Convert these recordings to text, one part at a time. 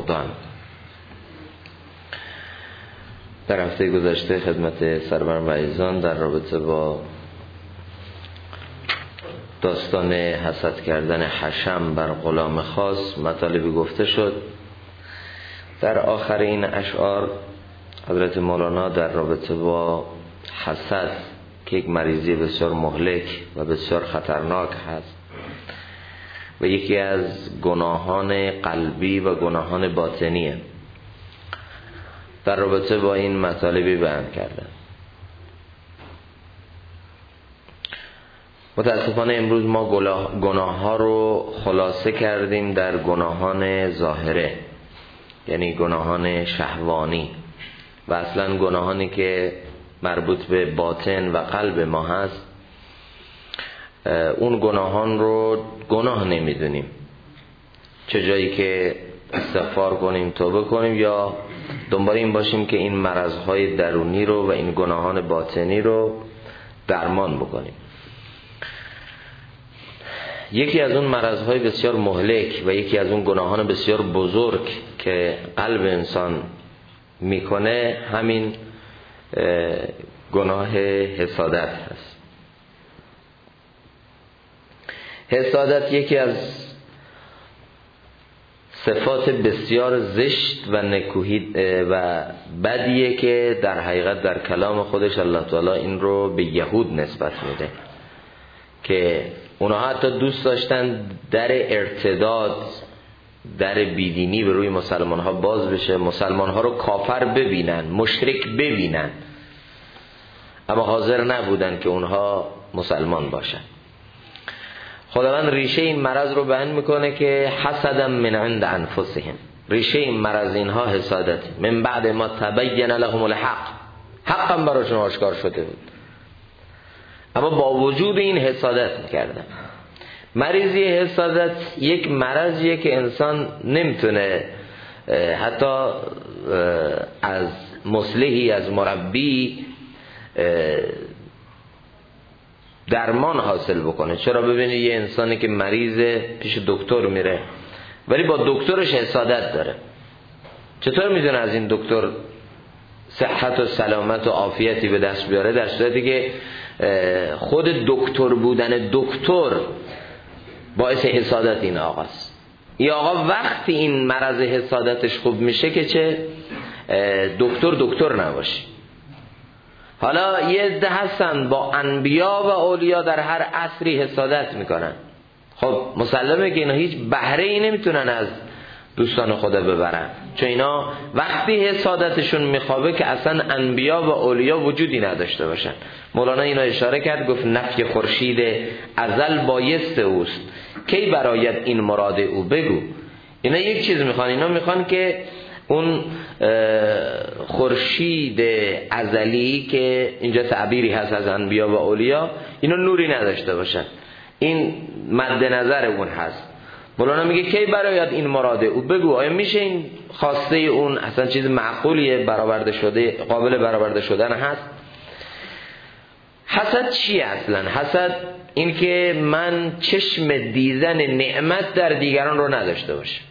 بغضان. در هفته گذشته خدمت سرور و عزیزان در رابطه با داستان حسد کردن حشم بر غلام خاص مطالبی گفته شد. در آخر این اشعار حضرت مولانا در رابطه با حسد که یک مریضی بسیار مهلک و بسیار خطرناک هست و یکی از گناهان قلبی و گناهان باطنیه، در رابطه با این مطالبی بیان کردن. متاسفانه امروز ما گناه ها رو خلاصه کردیم در گناهان ظاهره، یعنی گناهان شهوانی، و اصلا گناهانی که مربوط به باطن و قلب ما هست اون گناهان رو گناه نمیدونیم، چه جایی که استغفار کنیم، توبه کنیم، یا دنبال این باشیم که این مرضهای درونی رو و این گناهان باطنی رو درمان بکنیم. یکی از اون مرضهای بسیار مهلک و یکی از اون گناهان بسیار بزرگ که قلب انسان میکنه همین گناه حسادت هست. حسادت یکی از صفات بسیار زشت و نکوهی و بدیه که در حقیقت در کلام خودش الله تعالی این رو به یهود نسبت میده که اونها حتی دوست داشتن در ارتداد، در بیدینی به روی مسلمان ها باز بشه، مسلمان ها رو کافر ببینن، مشرک ببینن، اما حاضر نبودن که اونها مسلمان باشن. خداوند ریشه این مرض رو بیان میکنه که حسدا من عند انفسهم، ریشه این مرض اینها حسادت، من بعد ما تبین لهم الحق، حقا براشون آشکار شده بود اما با وجود این حسادت میکردن. مریضی حسادت یک مرضیه که انسان نمیتونه حتی از مصلحی، از مربی درمان حاصل بکنه. چرا؟ ببینید یه انسانی که مریضه پیش دکتر میره ولی با دکترش حسادت داره، چطور میدونه از این دکتر صحت و سلامت و عافیتی به دست بیاره، در صورتی که خود دکتر بودن دکتر باعث حسادت این آقاست. این آقا وقتی این مرض حسادتش خوب میشه که چه دکتر نباشه. حالا یه عده هستن با انبیا و اولیا در هر عصری حسادت میکنن. خب مسلمه که اینا هیچ بهره ای نمیتونن از دوستان خدا ببرن، چون اینا وقتی حسادتشون میخوابه که اصلا انبیا و اولیا وجودی نداشته باشن. مولانا اینا اشاره کرد، گفت نفی خورشید ازل بایست اوست، کی برآید این مراد او بگو. اینا یک چیز میخوان، اینا میخوان که اون خورشید ازلی که اینجا تعبیری هست از انبیا و اولیا، اینا نوری نداشته باشن، این مد نظر اون هست. مولانا میگه کی برآید این مراد او بگو. آیا میشه این خواسته اون اصلا چیز معقولیه، برآورده شده، قابل برآورده شدن هست؟ حسد چیه اصلا؟ حسد این که من چشم دیدن نعمت در دیگران رو نداشته باشم.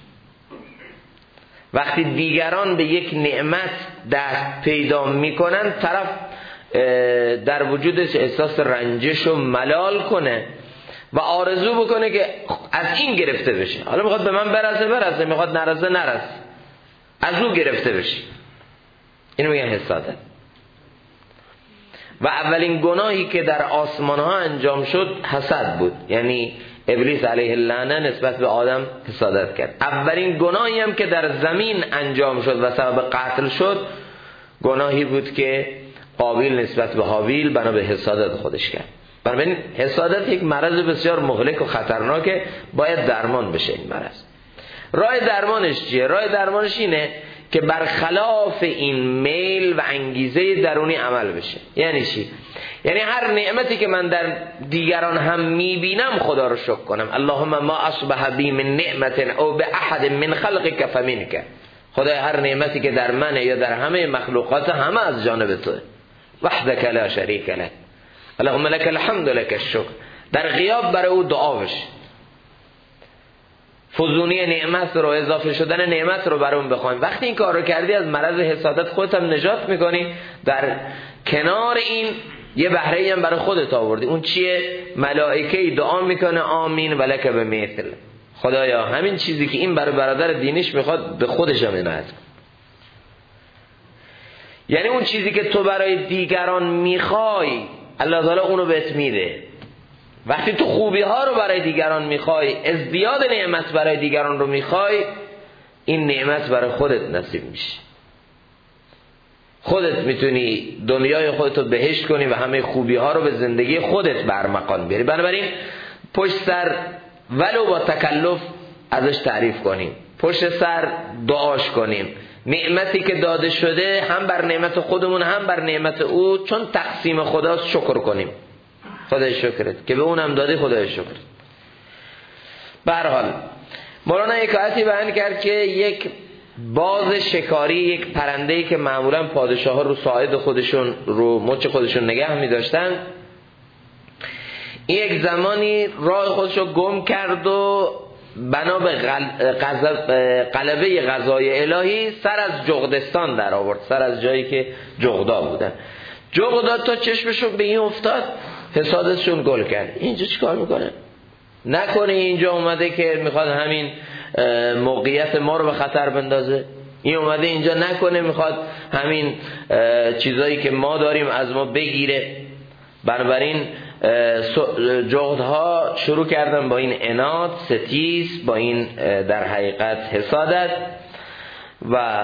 وقتی دیگران به یک نعمت دست پیدا میکنن، طرف در وجودش احساس رنجش و ملال کنه و آرزو بکنه که از این گرفته بشه. حالا میخواد به من برسه، میخواد نرسه، از او گرفته بشه. اینو میگن حسادت. و اولین گناهی که در آسمان ها انجام شد حسد بود، یعنی ابلیس علیه اللعنه نسبت به آدم حسادت کرد. اولین گناهی هم که در زمین انجام شد و سبب قتل شد گناهی بود که قابیل نسبت به هابیل بنا به حسادت خودش کرد. بنابراین حسادت یک مرض بسیار مهلک و خطرناکه، باید درمان بشه این مرض. راه درمانش چیه؟ راه درمانش اینه که برخلاف این میل و انگیزه درونی عمل بشه. یعنی چی؟ یعنی هر نعمتی که من در دیگران هم میبینم خدا رو شکر کنم. اللهم ما اصبح بی من نعمت او به احد من خلقک فمنک. خدای هر نعمتی که در منه یا در همه مخلوقات همه از جانب توه. وحدک لا شریک لک. اللهم لك الحمد لك الشکر. در غیاب برای او دعا بشه. فزونی نعمت رو، اضافه شدن نعمت رو برام بخوایم. وقتی این کار رو کردی از مرض حسادت خودت هم نجات میکنی. در کنار این یه بهره هم برای خودت آوردی. اون چیه؟ ملائکه دعا میکنه آمین ولک بمثل. خدایا همین چیزی که این برای برادر دینیش میخواد به خودش هم عنایت کن. یعنی اون چیزی که تو برای دیگران میخوای الله تعالی اونو بهت میده. وقتی تو خوبی ها رو برای دیگران میخوای، ازدیاد نعمت برای دیگران رو میخوای، این نعمت برای خودت نصیب میشه. خودت میتونی دنیای خودت رو بهشت کنی و همه خوبی ها رو به زندگی خودت برمقان بیاری. بنابراین پشت سر ولو با تکلف ازش تعریف کنیم، پشت سر دعاش کنیم. نعمتی که داده شده هم بر نعمت خودمون هم بر نعمت او، چون تقسیم خداست شکر کنیم. خدای شکرت که به اونم دادی، خدای شکر. به هر حال مولانا یک آیتی بیان کرد که یک باز شکاری، یک پرنده‌ای که معمولا پادشاه‌ها رو ساعد خودشون، رو مچ خودشون نگه می‌داشتن، این یک زمانی راه خودشو گم کرد و بنا به غلبه قضای الهی سر از جغدستان در آورد، سر از جایی که جغدا بودن. جغدا تا چشمشون به این افتاد حسادتشون گل کرد. اینجا چیکار میکنه؟ نکنه اینجا اومده که میخواد همین موقعیت ما رو به خطر بندازه؟ این اومده اینجا نکنه میخواد همین چیزایی که ما داریم از ما بگیره؟ بنابراین جغدها شروع کردن با این عناد، ستیز، با این در حقیقت حسادت و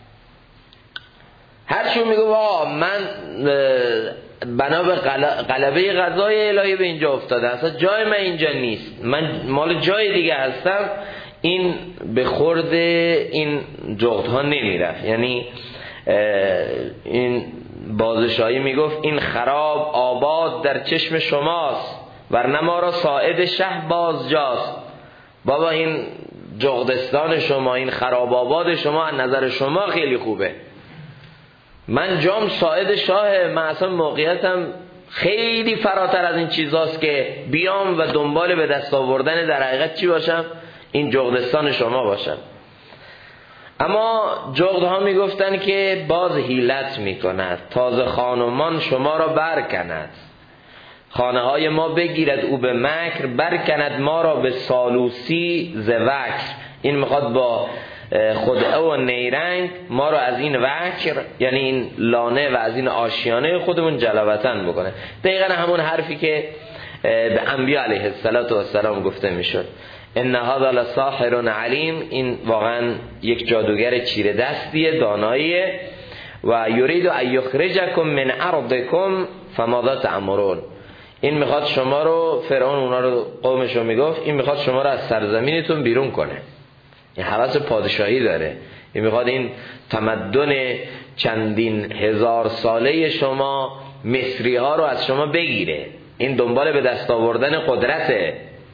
هرچون میگه واقعا من بنا به غلبه قضای الهی به اینجا افتاده، اصلا جای من اینجا نیست، من مال جای دیگه هستم، این به خورد این جغدها نمیرفت. یعنی این بازشاهی میگفت این خراب آباد در چشم شماست ورنه ما را ساعد شه بازجاست. بابا این جغدستان شما، این خراب آباد شما از نظر شما خیلی خوبه، من جام ساعد شاهه، من اصلا موقعیتم خیلی فراتر از این چیزاست که بیام و دنبال به دست آوردن در حقیقت چی باشم؟ این جغدستان شما باشم. اما جغدها میگفتن که باز حیلت میکند، تازه خانمان شما را برکند، خانه های ما بگیرد او به مکر، برکند ما را به سالوسی ز وکر. این میخواد با خدعه و نیرنگ ما را از این وکر، یعنی این لانه و از این آشیانه خودمون جلوتن بکنه. دقیقا همون حرفی که به انبیاء علیه السلام گفته میشد، ان هذا لساحر علیم. این واقعا یک جادوگر چیره دستیه، داناییه. و یرید ان یخرجکم من ارضکم فماذا تأمرون. این میخواد شما رو، فرعون اونا رو، قومش رو میگفت، این میخواد شما رو از سرزمینتون بیرون کنه. این هوس پادشاهی داره، این میخواد این تمدن چندین هزار ساله شما، مصری ها رو از شما بگیره. این دنبال به دست آوردن قدرته،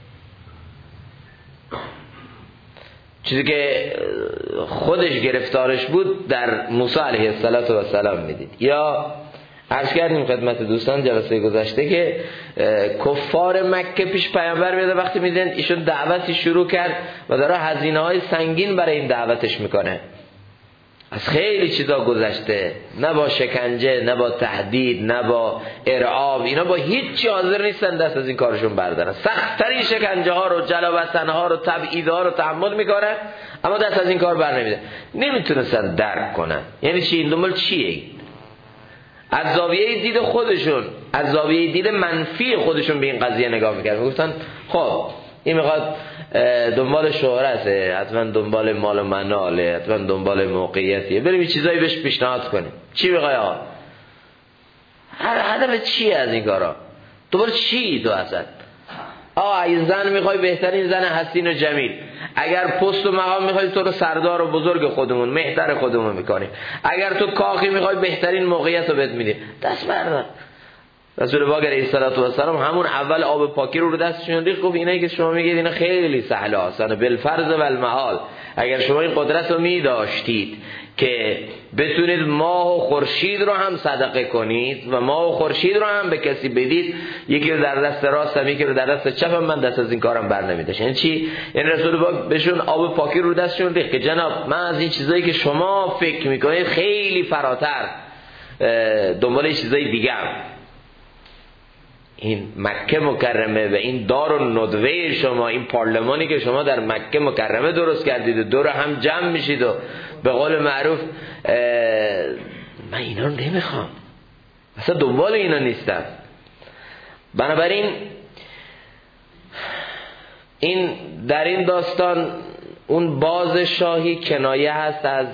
چیزی که خودش گرفتارش بود در موسی علیه السلام میدید. یا عرض کردیم خدمت دوستان جلسه گذشته که کفار مکه پیش پیامبر میاد، وقتی میدن ایشون دعوتی شروع کرد و داره هزینه های سنگین برای این دعوتش میکنه، از خیلی چیزا گذشته، نه با شکنجه، نه با تهدید، نه با ارعاب، اینا با هیچ چی حاضر نیستن دست از این کارشون بردارن. سخت‌ترین شکنجه ها رو، جلاوطن ها رو، تبعید ها رو تحمل میکنن، اما دست از این کار بر نمیده. نمیتونستن درک کنن یعنی چی، این دنبال چیه. از زاویه دید خودشون، از زاویه دید منفی خودشون به این قضیه نگاه میکردن. میگفتن خب این میخواد دنبال شهرته، حتما دنبال مال و مناله، حتما دنبال موقعیتیه، بریم یه چیزایی بهش پیشنهاد کنیم. چی میخوای آقا؟ هدف چیه از این کارا؟ دوباره چی تو اصلا؟ این زن میخوای بهترین زن حسین و جمیل، اگر پست و مقام میخوای تو رو سردار و بزرگ خودمون، مهتر خودمون میکنیم، اگر تو کاخی میخوای بهترین موقعیت رو بهت میدیم، دست بردار. رسول پاک علیه السلام همون اول آب پاکی رو دستشون ریخت، گفت اینایی که شما میگید اینا خیلی سهل آسانه، بالفرض و المحال. اگر شما این قدرت رو میداشتید که بتونید ماه و خورشید رو هم صدقه کنید و ماه و خورشید رو هم به کسی بدید، یکی رو در دست راستم یکی رو در دست چپم، من دست از این کارم بر نمیداشت. یعنی چی؟ این رسول پاک بهشون آب پاکی رو دستشون ریخت که جناب من از این چیزایی که شما فکر میکنید خیلی فراتر دنبال چیزای دیگه‌ام. این مکه مکرمه و این دارالندوه شما، این پارلمانی که شما در مکه مکرمه درست کردید و دور هم جمع میشید و به قول معروف من اینا رو نمیخوام، اصلا دنبال اینا نیستم. بنابراین این در این داستان اون باز شاهی کنایه هست از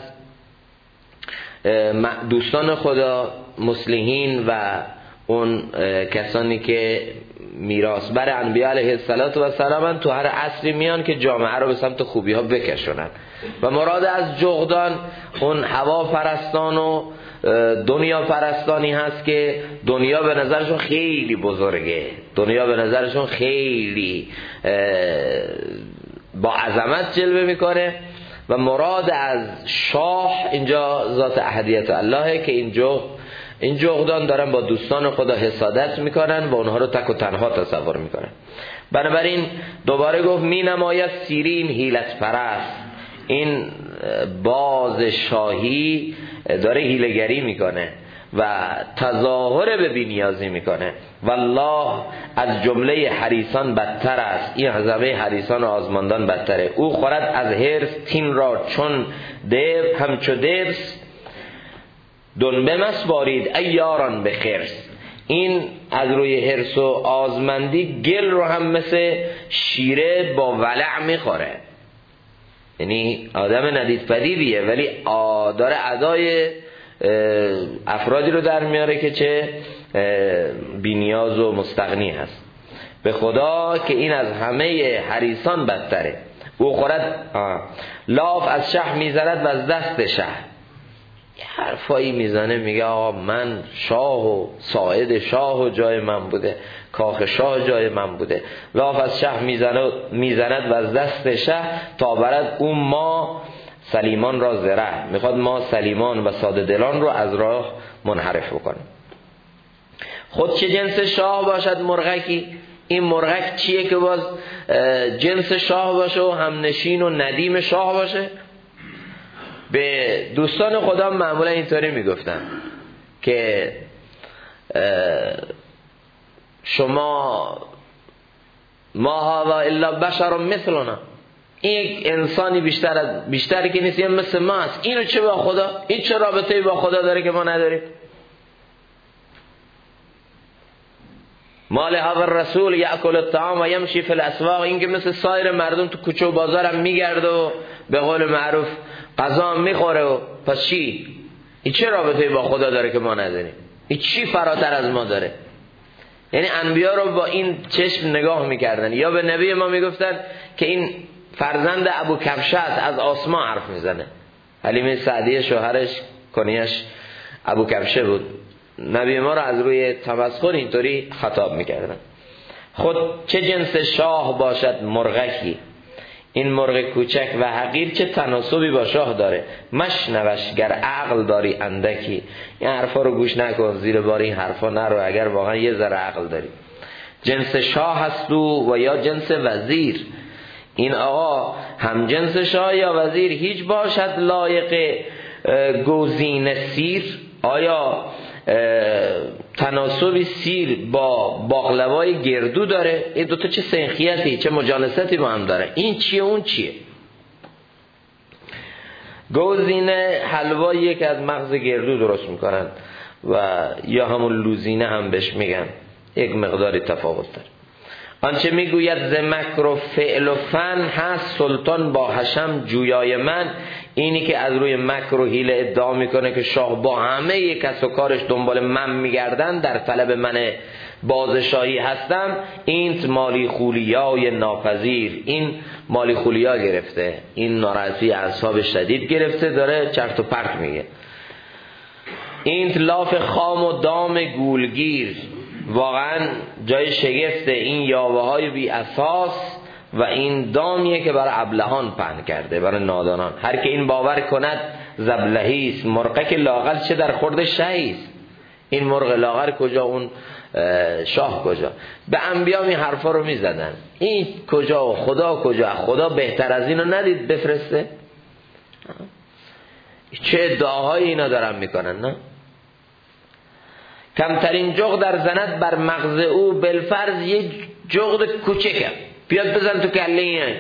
دوستان خدا مصلحین و اون کسانی که میراث بر انبیاء علیه السلام تو هر عصری میان که جامعه رو به سمت خوبی ها بکشونن. و مراد از جغدان اون هوا پرستان و دنیا پرستانی هست که دنیا به نظرشون خیلی بزرگه، دنیا به نظرشون خیلی با عظمت جلوه میکنه. و مراد از شاه اینجا ذات احدیت اللهه که این جغدان دارن با دوستان خدا حسادت میکنن و اونها رو تک و تنها تصور میکنن. بنابراین دوباره گفت می نماید سیرین حیلت پرست، این باز شاهی داره حیله‌گری میکنه و تظاهر به بی‌نیازی میکنه. والله از جمله حریصان بدتر است، این از همه حریصان و آزماندان بدتره. او خورد از حرص تین را چون دیو، همچو دیو دنبه مسوارید ایاران به خرس. این از روی حرص و آزمندی گل رو هم مثل شیره با ولع میخوره. یعنی آدم ندید پدیدیه ولی داره ادای افرادی رو در میاره که چه بی‌نیاز و مستغنی هست. به خدا که این از همه حریصان بدتره. او خورد لاف از شه میزند و از دست شه، حرفایی میزنه میگه آقا من شاه و ساعد شاه و جای من بوده، کاخ شاه جای من بوده. لاف از شه میزند و از دست شه تا برد اون ما سلیمان را زره، میخواد ما سلیمان و ساده دلان رو از راه منحرف بکنه. خود چه جنس شاه باشد مرغکی، این مرغک چیه که باز جنس شاه باشه و همنشین و ندیم شاه باشه؟ به دوستان خدا معمولا اینطوری میگفتن که شما ما هذا الا بشر مثلنا، این یک انسانی بیشتری که نیست، یه مثل ما است. اینو چه با خدا، این چه رابطه‌ای با خدا داره که ما نداریم؟ مال هذا الرسول یاکل الطعام و یمشی فی الاسواق، این که مثل سایر مردم تو کوچه و بازارم میگرده و به قول معروف غذا میخوره و پس چی؟ این چه رابطه‌ای با خدا داره که ما نداریم؟ این چی فراتر از ما داره؟ یعنی انبیا رو با این چشم نگاه میکردن. یا به نبی ما میگفتن که این فرزند ابو کبشه است، از آسمان حرف میزنه. حلیمه سعدیه شوهرش کنیش ابو کبشه بود. نبی ما رو از روی تمسخر اینطوری خطاب میکردن. خود چه جنس شاه باشد مرغکی، این مرغ کوچک و حقیر چه تناسبی با شاه داره. مشنوش گر عقل داری اندکی، این حرفا رو گوش نکن، زیر بار این حرفا نرو اگر واقعا یه ذره عقل داری. جنس شاه هست و یا جنس وزیر، این آقا هم جنس شاه یا وزیر هیچ باشد لایق گوزین سیر. آیا تناسبی سیر با باقلوای گردو داره؟ این دوتا چه سنخیتی چه مجالستی با هم داره؟ این چیه اون چیه؟ گوزینه حلوایی که از مغز گردو درست میکنن و یا همون لوزینه هم بهش میگن، یک مقداری تفاوت داره. آنچه میگوید ز مکر و فعل و فن هست سلطان با حشم جویای من، اینی که از روی مکر و حیله ادعا میکنه که شاه با همه کس و کارش دنبال من میگردن، در طلب من بازشاهی هستم، این مالی خولیای ناپذیر. این مالی خولیا گرفته، این ناراحتی اعصاب شدید گرفته، داره چرت و پرت میگه. این لاف خام و دام گولگیر، واقعا جای شگفته. این یاوه های بی اساس و این دامیه که برای ابلهان پهن کرده، برای نادانان. هر که این باور کند زبلهی است، مرغک که لاغر چه در خورد شهی است. این مرغ لاغر کجا، اون شاه کجا؟ به انبیا این حرفا رو میزدن. این کجا و خدا کجا؟ خدا بهتر از اینو ندید بفرسته؟ چه ادعاهایی اینا دارن میکنن. نه کمترین جغد در زند بر مغز او، بالفرض یه جغد کوچکه بیاد بزن تو کله این.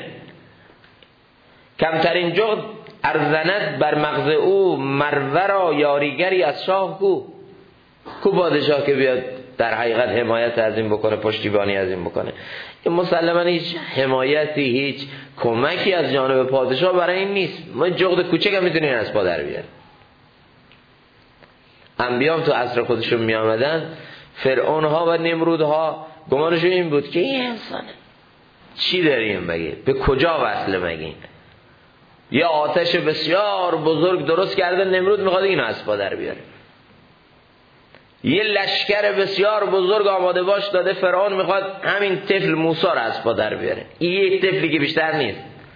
کمترین جغد ارزند بر مغز او، مرورا یاریگری از شاه کو پادشاه که بیاد در حقیقت حمایت از این بکنه، پشتیبانی از این بکنه. این مسلما هیچ حمایتی، هیچ کمکی از جانب پادشاه برای این نیست. ما جغد کوچک هم میتونیم از پا در بیاریم. انبیام تو عصر خودشون می آمدن، فرعون ها و نمرود ها گمانشون این بود که این انسانه، چی داریم بگید، به کجا وصله مگین؟ یا آتش بسیار بزرگ درست کرده، نمرود میخواد اینو از پا در بیاره. یه لشکر بسیار بزرگ آماده باش داده، فرعون میخواد همین طفل موسی رو از پا در بیاره. این یک طفلی که بیشتر نیست.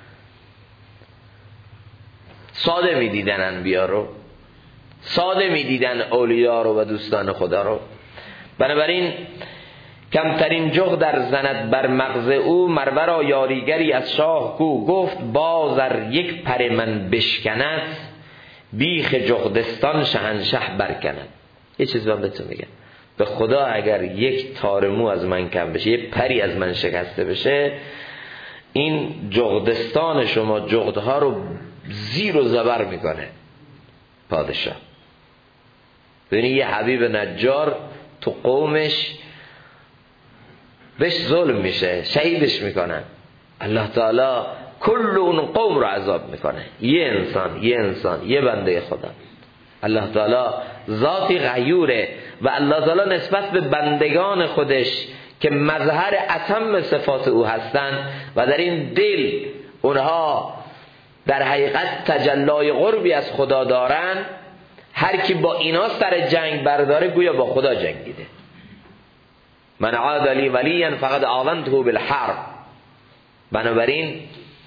ساده میدیدن انبیا رو، ساده میدیدن اولیاء رو و دوستان خدا رو. بنابراین کمترین جغد در زند بر مغز او، مرورا یاریگری از شاه کو. گفت بازر یک پر من بشکند، بیخ جغدستان شهنشه برکند. یه چیز من بهتون میگم، به خدا اگر یک تار مو از من کم بشه، یه پری از من شکسته بشه، این جغدستان شما جغدها رو زیر و زبر میکنه پادشاه. ببینی یه حبیب نجار تو قومش بهش ظلم میشه، شهیدش میکنن، الله تعالی کل اون قوم رو عذاب میکنه. یه انسان یه بنده خدا. الله تعالی ذاتی غیوره و الله تعالی نسبت به بندگان خودش که مظهر اتم صفات او هستند و در این دل اونها در حقیقت تجلای قربی از خدا دارن، هر کی با اینا سر جنگ برداره گویا با خدا جنگیده. من عاد لی ولیا فقد آذنته بالحرب. بنابراین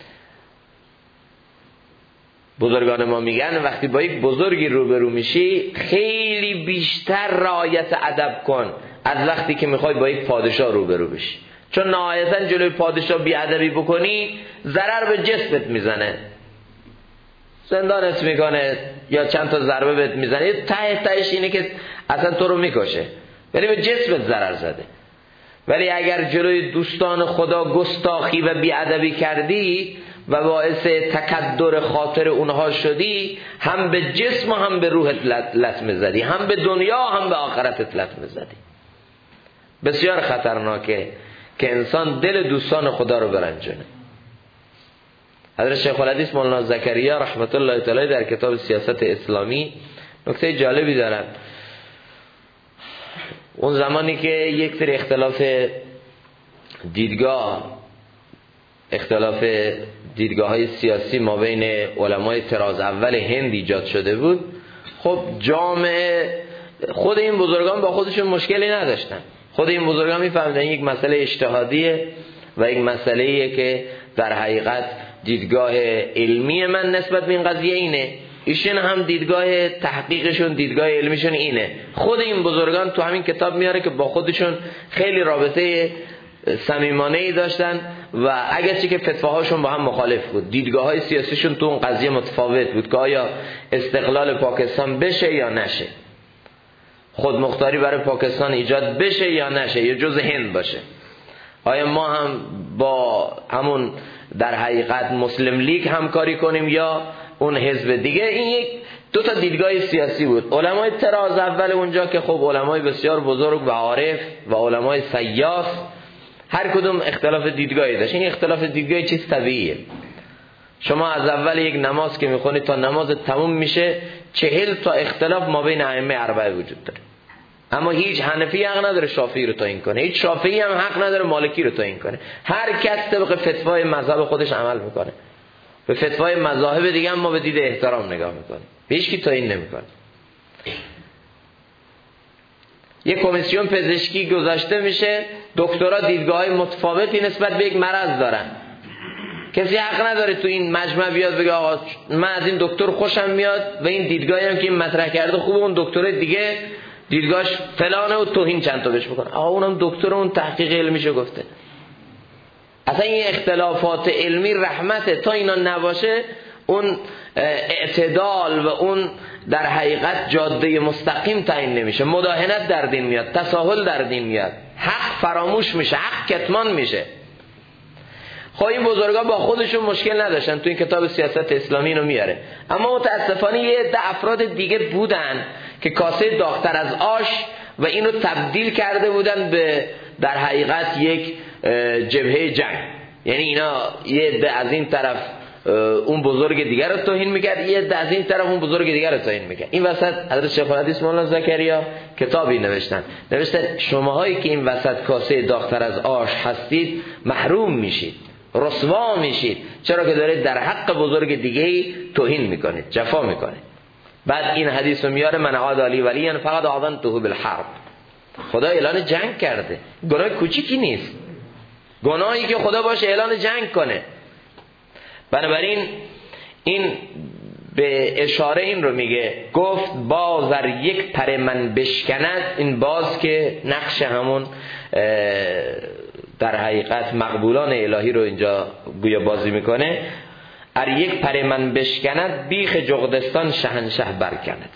بزرگان ما میگن وقتی با یک بزرگی روبرو میشی خیلی بیشتر رعایت ادب کن از وقتی که میخوای با یک پادشاه روبرو بشی، چون نهایتا جلوی پادشاه بی ادبی بکنی ضرر به جسمت میزنه، زندانت میکنه یا چند تا ضربه بهت میزنه، تهش اینه که اصلا تو رو میکشه، ولی به جسمت ضرر زده. ولی اگر جلوی دوستان خدا گستاخی و بیادبی کردی و باعث تکدر خاطر اونها شدی، هم به جسم و هم به روحت لطمه زدی، هم به دنیا هم به آخرتت لطمه زدی. بسیار خطرناکه که انسان دل دوستان خدا رو برنجونه. حضرت شیخ الحدیث مولانا زکریا رحمت الله تعالی در کتاب سیاست اسلامی نکته جالبی دارن. اون زمانی که یک سری اختلاف دیدگاه های سیاسی ما بین علمای طراز اول هند ایجاد شده بود، خب جامعه خود این بزرگان با خودشون مشکلی نداشتن. خود این بزرگان میفهمیدن یک مسئله اجتهادیه و یک مسئله‌ایه که در حقیقت دیدگاه علمی من نسبت به این قضیه اینه، ایشون هم دیدگاه تحقیقشون، دیدگاه علمیشون اینه. خود این بزرگان تو همین کتاب میاره که با خودشون خیلی رابطه صمیمانه‌ای داشتن و اگرچه که فتواهاشون با هم مخالف بود، دیدگاه‌های سیاسیشون تو اون قضیه متفاوت بود که آیا استقلال پاکستان بشه یا نشه، خودمختاری برای پاکستان ایجاد بشه یا نشه، یا جز هند باشه، آیا ما هم با همون در حقیقت مسلم لیگ همکاری کنیم یا اون حزب دیگه. این یک دو تا دیدگاه سیاسی بود. علمای طراز اول اونجا که خب علمای بسیار بزرگ و عارف و علمای سیاس، هر کدوم اختلاف دیدگاهی داشت. این اختلاف دیدگاهی چیز طبیعیه. شما از اول یک نماز که میخونید تا نماز تموم میشه 40 تا اختلاف ما بین ائمه اربعه وجود داره، اما هیچ حنفی حق نداره شافعی رو تعیین کنه، هیچ شافعی هم حق نداره مالکی رو تعیین کنه. هر کس طبق فتوای مذهب خودش عمل میکنه. به فتوای مذاهب دیگه هم ما به دید احترام نگاه میکنیم، به هیچ کی تعیین نمیکنه. یک کمیسیون پزشکی گذاشته میشه، دکترها دیدگاه‌های متفاوتی نسبت به یک مرض دارن کسی حق نداره تو این مجمع بیاد بگه آقا من از این دکتر خوشم میاد و این دیدگاهی هم که این مطرح کرده خوبه، اون دکتر دیگه دیدگاهش فلانه و توهین چند تا بهش بکنه. آقا اونم دکتر، اون تحقیق علمیشو گفته. اصلا این اختلافات علمی رحمته، تا اینا نباشه اون اعتدال و اون در حقیقت جاده مستقیم تعیین نمیشه، مداهنت در دین میاد، تساهل در دین میاد، حق فراموش میشه، حق کتمان میشه. خب این بزرگا با خودشون مشکل نداشتن، تو این کتاب سیاست اسلامی اینو میاره. اما متاسفانه یه عده افراد دیگه بودن که کاسه داغ‌تر از آش و اینو تبدیل کرده بودن به در حقیقت یک جبهه جنگ. یعنی اینا یه عده از این طرف اون بزرگ دیگر رو توهین میکرد، یه عده از این طرف اون بزرگ دیگر رو توهین میکرد. این وسط حضرت شیخ الحدیث مولانا زکریا کتابی نوشتن شماهایی که این وسط کاسه داغ‌تر از آش هستید محروم میشید، رسوا میشید، چرا که دارید در حق بزرگ دیگه‌ای توهین میکنید، جفا میکنید. بعد این حدیث رو میاره من عاد علی ولی فقط آذنته بالحرب. خدا اعلان جنگ کرده، گناه کوچیکی نیست، گناهی که خدا باشه اعلان جنگ کنه. بنابراین این به اشاره این رو میگه، گفت باز در یک پر من بشکند. این باز که نقش همون در حقیقت مقبولان الهی رو اینجا گویا بازی میکنه. ار یک پر من بشکند بیخ جغدستان شهنشه برکند.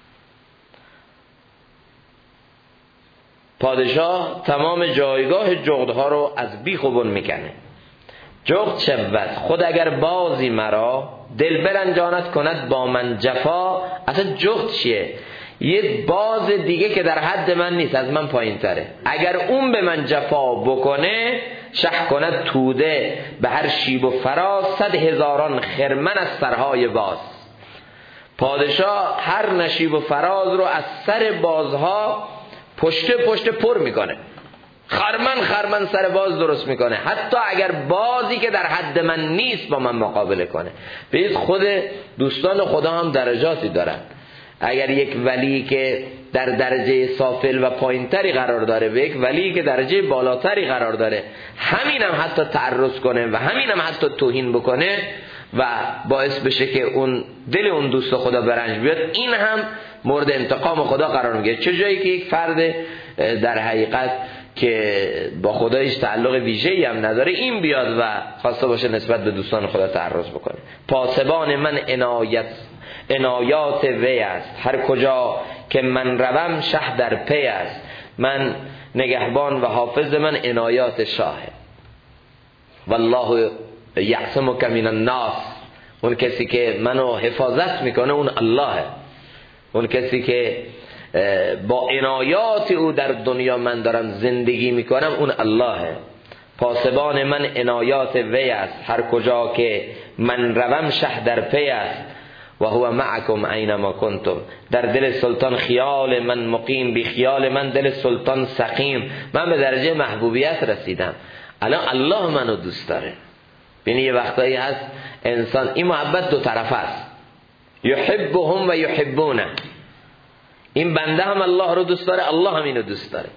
پادشاه تمام جایگاه جغدها رو از بیخ و بن میکنه. جغد شود خود اگر بازی مرا، دل برنجاند کند با من جفا. اصلا جغد چیه؟ یه باز دیگه که در حد من نیست، از من پایین تره، اگر اون به من جفا بکنه شه کند توده به هر شیب و فراز. 100,000 خرمن از سرهای باز. پادشاه هر نشیب و فراز رو از سر بازها پشت پر میکنه، خرمن سر باز درست میکنه، حتی اگر بازی که در حد من نیست با من مقابله کنه. ببینید خود دوستان خدا هم درجاتی دارن. اگر یک ولی که در درجه سافل و پایینتری قرار داره به یک ولی که درجه بالاتری قرار داره، همینم حتی تعرض کنه و همینم حتی توهین بکنه و باعث بشه که اون دل اون دوست خدا برنج بیاد، این هم مورد انتقام خدا قرار میگیره. چه جایی که یک فرد در حقیقت که با خدایش تعلق ویژه‌ای هم نداره این بیاد و خواسته باشه نسبت به دوستان خدا تعرض بکنه. پاسبان من عنایات وی است، هر کجا که من روم شه در پی است. من نگهبان و حافظ من عنایات شاهه. والله یعصمک من الناس. اون کسی که منو حفاظت میکنه اون اللهه. اون کسی که با عنایات او در دنیا من دارم زندگی میکنم اون اللهه. پاسبان من عنایات وی است، هر کجا که من روم شه در پی است. و هو معکم اینما کنتم. در دل سلطان خیال من مقیم، بی خیال من دل سلطان سقیم. من به درجه محبوبیت رسیدم. الان الله منو دوست داره. ببین یه وقتایی هست انسان این محبت دو طرفه است، یحبهم و یحبونه. این بنده هم الله رو دوست داره، الله هم اینو دوست داره.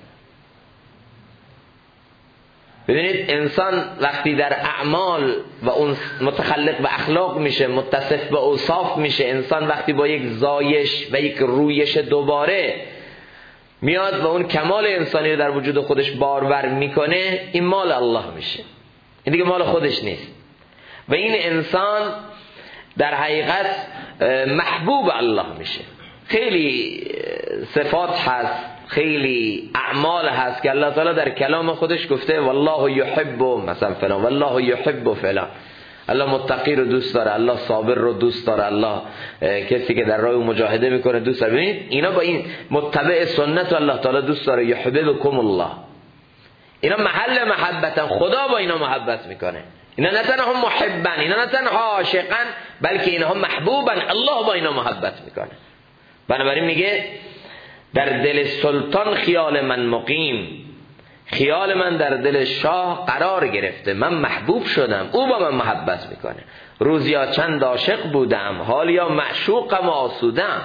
ببینید انسان وقتی در اعمال و اون متخلق به اخلاق میشه، متصف به اوصاف میشه، انسان وقتی با یک زایش و یک رویش دوباره میاد و اون کمال انسانی رو در وجود خودش بارور میکنه، این مال الله میشه، این دیگه مال خودش نیست. و این انسان در حقیقت محبوب الله میشه. خیلی صفات هست، خیلی اعمال هست که الله تعالی در کلام خودش گفته والله یحب مثلا فلان، والله یحب فلان. الله متقی رو دوست داره، الله صابر رو دوست داره، الله کسی که در راه مجاهده میکنه دوست داره. ببینید اینا با این متبع سنت الله تعالی دوست داره. یحببکم الله. اینا محل محبتن، خدا با اینا محبت میکنه. اینا نه تنها محبن، اینا نه تنها عاشقن، بلکه اینها محبوبن، الله با اینا محبت میکنه. بنابراین میگه در دل سلطان خیال من مقیم، خیال من در دل شاه قرار گرفته، من محبوب شدم، او با من محبت میکنه. روزیا چند عاشق بودم، حالیا معشوقم و آسودم.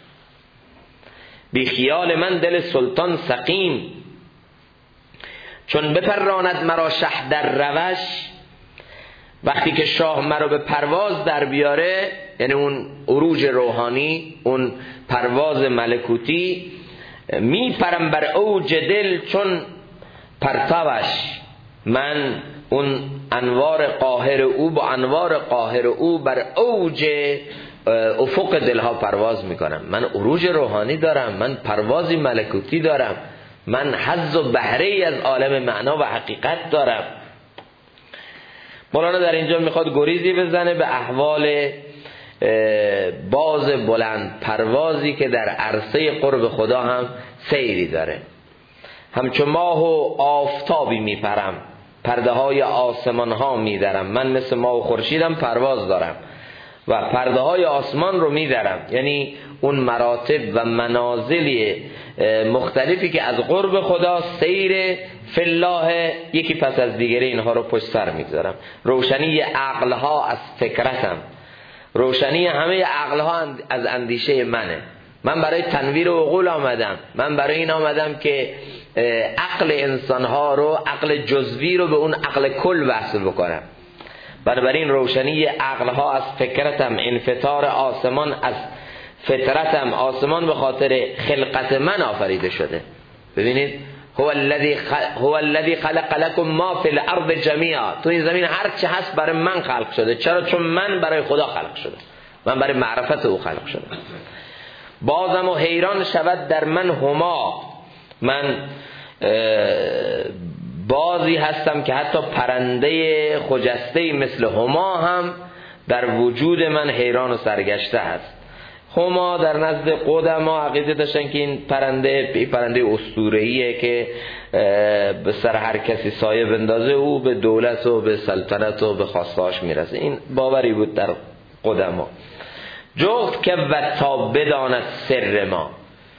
بی خیال من دل سلطان سقیم، چون بپراند مرا شه در روش. وقتی که شاه مرا به پرواز در بیاره، یعنی اون عروج روحانی، اون پرواز ملکوتی، میپرم بر اوج دل چون پرتوش. من اون انوار قاهر او با انوار قاهر او بر اوج افق دلها پرواز میکنم. من عروج روحانی دارم، من پروازی ملکوتی دارم، من حظ و بهره از عالم معنا و حقیقت دارم. مولانا در اینجا میخواد گریزی بزنه به احوال باز بلند پروازی که در عرصه قرب خدا هم سیری داره. همچون ماه و آفتابی میپرم، پرده های آسمان ها میدرم. من مثل ماه و خورشیدم پرواز دارم و پرده های آسمان رو میدرم، یعنی اون مراتب و منازلی مختلفی که از قرب خدا سیر فی الله یکی پس از دیگری اینها رو پشت سر میگذارم. روشنی عقل ها از فکرتم، روشنی همه عقل ها از اندیشه منه. من برای تنویر عقول آمدم، من برای این آمدم که عقل انسان ها رو، عقل جزوی رو به اون عقل کل وصل بکنم. بنابراین روشنی عقل ها از فکرتم، انفطار آسمان از فطرتم. آسمان به خاطر خلقت من آفریده شده. ببینید هو الذی خلق لكم ما فی الارض جمیعا. تو این زمین هر چه هست برای من خلق شده. چرا؟ چون من برای خدا خلق شده، من برای معرفت او خلق شده. بازم و حیران شود در من هما. من بازی هستم که حتی پرنده خجسته مثل هما هم در وجود من حیران و سرگشته هست. هما در نزد قدما عقیده داشتن که این پرنده اسطوره‌ایه که به سر هر کسی سایه بندازه او به دولت و به سلطنت و به خواستهاش میرسه. این باوری بود در قدما. جغد که و تا بداند سر ما.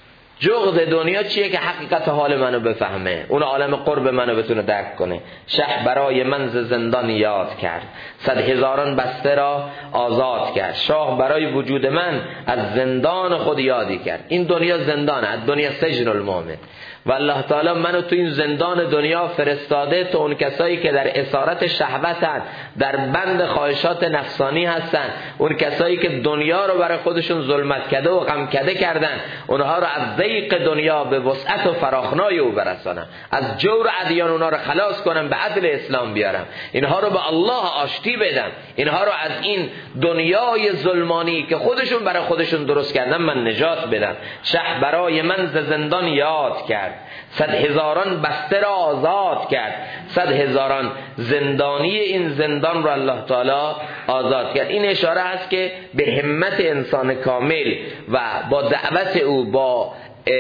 جغد دنیا چیه؟ که حقیقت حال منو بفهمه، اون عالم قرب منو بتونه درک کنه. شه برای من ز زندان یاد کرد، 100,000 بسته را آزاد کرد. شاه برای وجود من از زندان خود یادی کرد. این دنیا زندانه، دنیا سجن المؤمن، و الله تعالی منو تو این زندان دنیا فرستاده تا اون کسایی که در اسارت شهوتن، در بند خواهشات نفسانی هستن، اون کسایی که دنیا رو برای خودشون ظلمت کده و غم کده کردن، اونها رو از ضیق دنیا به وسعت و فراخنای او برسانم، از جور ادیان اونها رو خلاص کنم، به عدل اسلام بیارم، اینها رو به الله آشتی بدم، اینها رو از این دنیای ظلمانی که خودشون برای خودشون درست کردن من نجات بدم. شه برای من ز زندان یاد کرد، 100,000 بسته را آزاد کرد. 100,000 زندانی این زندان را الله تعالی آزاد کرد. این اشاره است که به همت انسان کامل و با دعوت او، با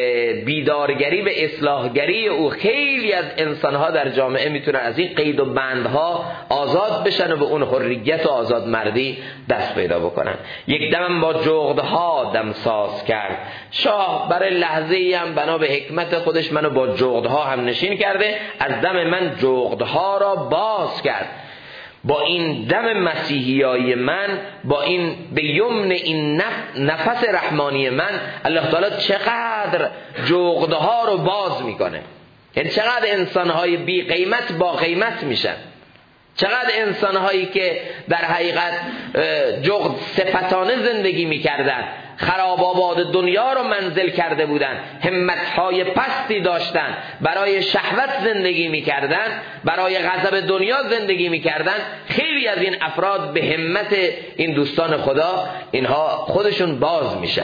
بیدارگری به اصلاحگری او، خیلی از انسانها در جامعه میتونن از این قید و بندها آزاد بشن و به اون حریت و آزاد مردی دست پیدا بکنن. یک دم با جغدها دمساز کرد. شاه برای لحظه ای هم بنا به حکمت خودش منو با جغدها هم نشین کرده، از دم من جغدها را باز کرد. با این دم مسیحیای من، با این به یمن این نفس رحمانی من، الله تعالی چقدر جغدها رو باز میکنه. یعنی چقدر انسانهای بی قیمت با قیمت میشن، چقدر انسانهایی که در حقیقت جغد صفتانه زندگی میکردن، خراب آباد دنیا رو منزل کرده بودن، همتهای پستی داشتن، برای شهوت زندگی میکردن، برای غضب دنیا زندگی میکردن. خیلی از این افراد به همت این دوستان خدا، اینها خودشون باز میشن،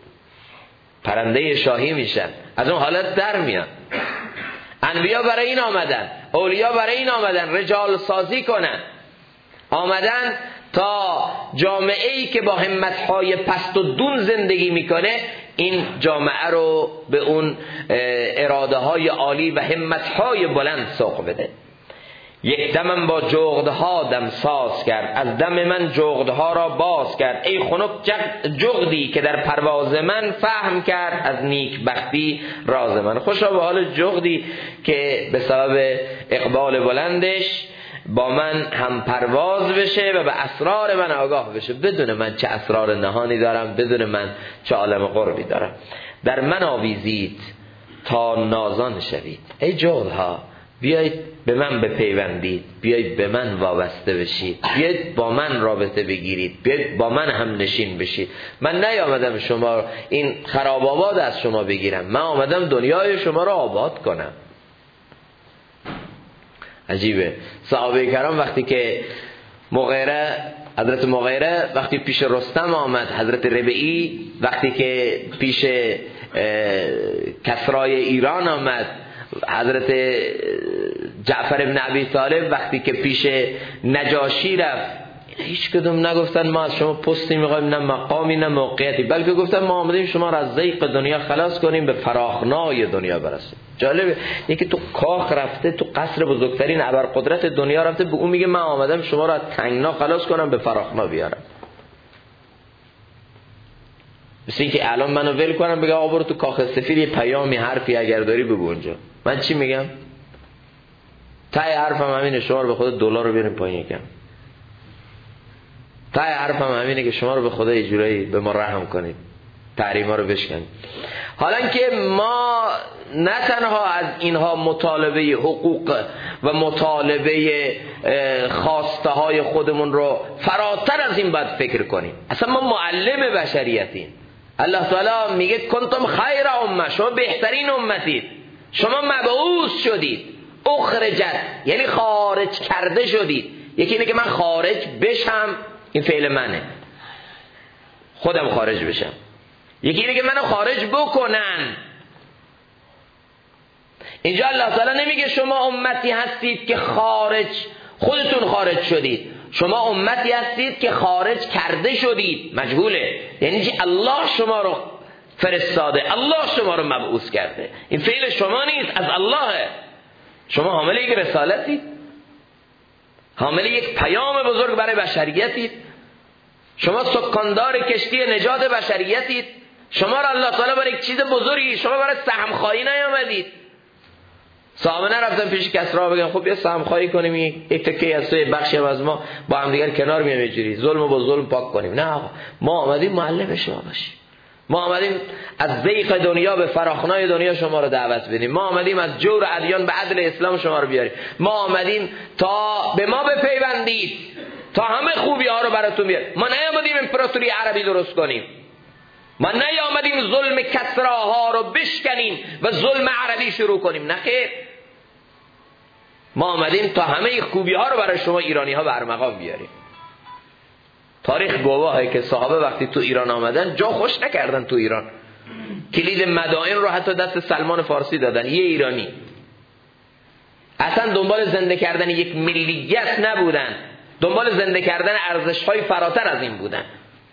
پرنده شاهی میشن، از اون حالت در میان. انبیا برای این آمدن، اولیا برای این آمدن، رجال سازی کنن، آمدن تا جامعه ای که با همتهای پست و دون زندگی میکنه، این جامعه رو به اون اراده های عالی و همتهای بلند سوق بده. یک دمم با جغدها دمساز کرد، از دم من جغدها را باز کرد. ای خنک جغدی که در پرواز من فهم کرد، از نیک بختی راز من. خوشا به حال جغدی که به سبب اقبال بلندش با من هم پرواز بشه و به اسرار من آگاه بشه، بدون من چه اسرار نهانی دارم، بدون من چه عالم قربی دارم. در من آویزید تا نازان شوید. ای جغدها بیایید به من بپیوندید، بیایید به من وابسته بشید، بیایید با من رابطه بگیرید، بیایید با من هم نشین بشید. من نیامدم شما این خراب آباد از شما بگیرم، من آمدم دنیای شما رو آباد کنم. عجیبه. صحابه کرام وقتی که حضرت مغیره وقتی پیش رستم آمد، حضرت ربیعی وقتی که پیش کسرای ایران آمد، حضرت جعفر ابن ابی طالب وقتی که پیش نجاشی رفت، هیچ کدوم نگفتن ما از شما پستی میخوایم، نه مقامی نه موقعیتی، بلکه گفتن ما آمدیم شما را از ضیق دنیا خلاص کنیم، به فراخنای دنیا برسیم. جالبه، یکی تو کاخ رفته، تو قصر بزرگترین ابرقدرت دنیا رفته، به اون میگه من آمدم شما را از تنگنا خلاص کنم، به فراخنا بیارم. مثل این که الان منو ول کنم بگم آقا برو تو کاخ سفید یه پیامی حرفی اگر داری بگو اونجا. من چی میگم؟ تای حرفم همینه، شما رو به خدا دلار رو بیاریم پایین یکم. تای حرفم همینه که شما رو به خدا یه جورایی به ما رحم کنید، تحریما رو بشکنید. حالا که ما نه تنها از اینها مطالبه حقوق و مطالبه خواسته های خودمون رو فراتر از این باید فکر کنیم. اصلا ما معلم بشریتیم. الله تعالی میگه کنتم خیر امه، شما بهترین امتید، شما مبعوث شدید، اخرجت یعنی خارج کرده شدید. یکی اینه که من خارج بشم، این فعل منه، خودم خارج بشم. یکی اینه که منو خارج بکنن. اینجا الله تعالی نمیگه شما امتی هستید که خودتون خارج شدید، شما امتی هستید که خارج کرده شدید. مجهوله، یعنی که الله شما رو فرستاده، الله شما رو مبعوث کرده. این فعل شما نیست، از اللهه. شما حامل یک رسالتید، حامل یک پیام بزرگ برای بشریتید، شما سکاندار کشتی نجات بشریتید. شما را الله تعالی برای یک چیز بزرگی، شما برای سهم خواهی نیامدید. صحابه نرفتن پیش کسرا بگن خب بیا سهم خواهی کنیم، یک تکه از توی بخشی از ما با هم دیگر کنار میام اینجوری ظلم و با ظلم پاک کنیم. نه آقا، ما آمدیم معلم شما باشیم، ما آمدیم از ضیق دنیا به فراخنای دنیا شما رو دعوت بدیم، ما آمدیم از جور ادیان به عدل اسلام شما رو بیاریم، ما آمدیم تا به ما بپیوندید، تا همه خوبی ها رو براتون بیاریم. ما نیامدیم امپراتوری عربی درست کنیم، ما نیامدیم ظلم کسراها رو بشکنیم و ظلم عربی شروع کنیم. نه خیر، ما آمدیم تا همه خوبی ها رو برای شما ایرانی ها برمقام بیاریم. تاریخ گواهه که صحابه وقتی تو ایران آمدن جا خوش نکردن. تو ایران کلید مدائن رو حتی دست سلمان فارسی دادن، یه ایرانی. اصلا دنبال زنده کردن یک ملیت نبودن، دنبال زنده کردن ارزش‌های فراتر از این بودن.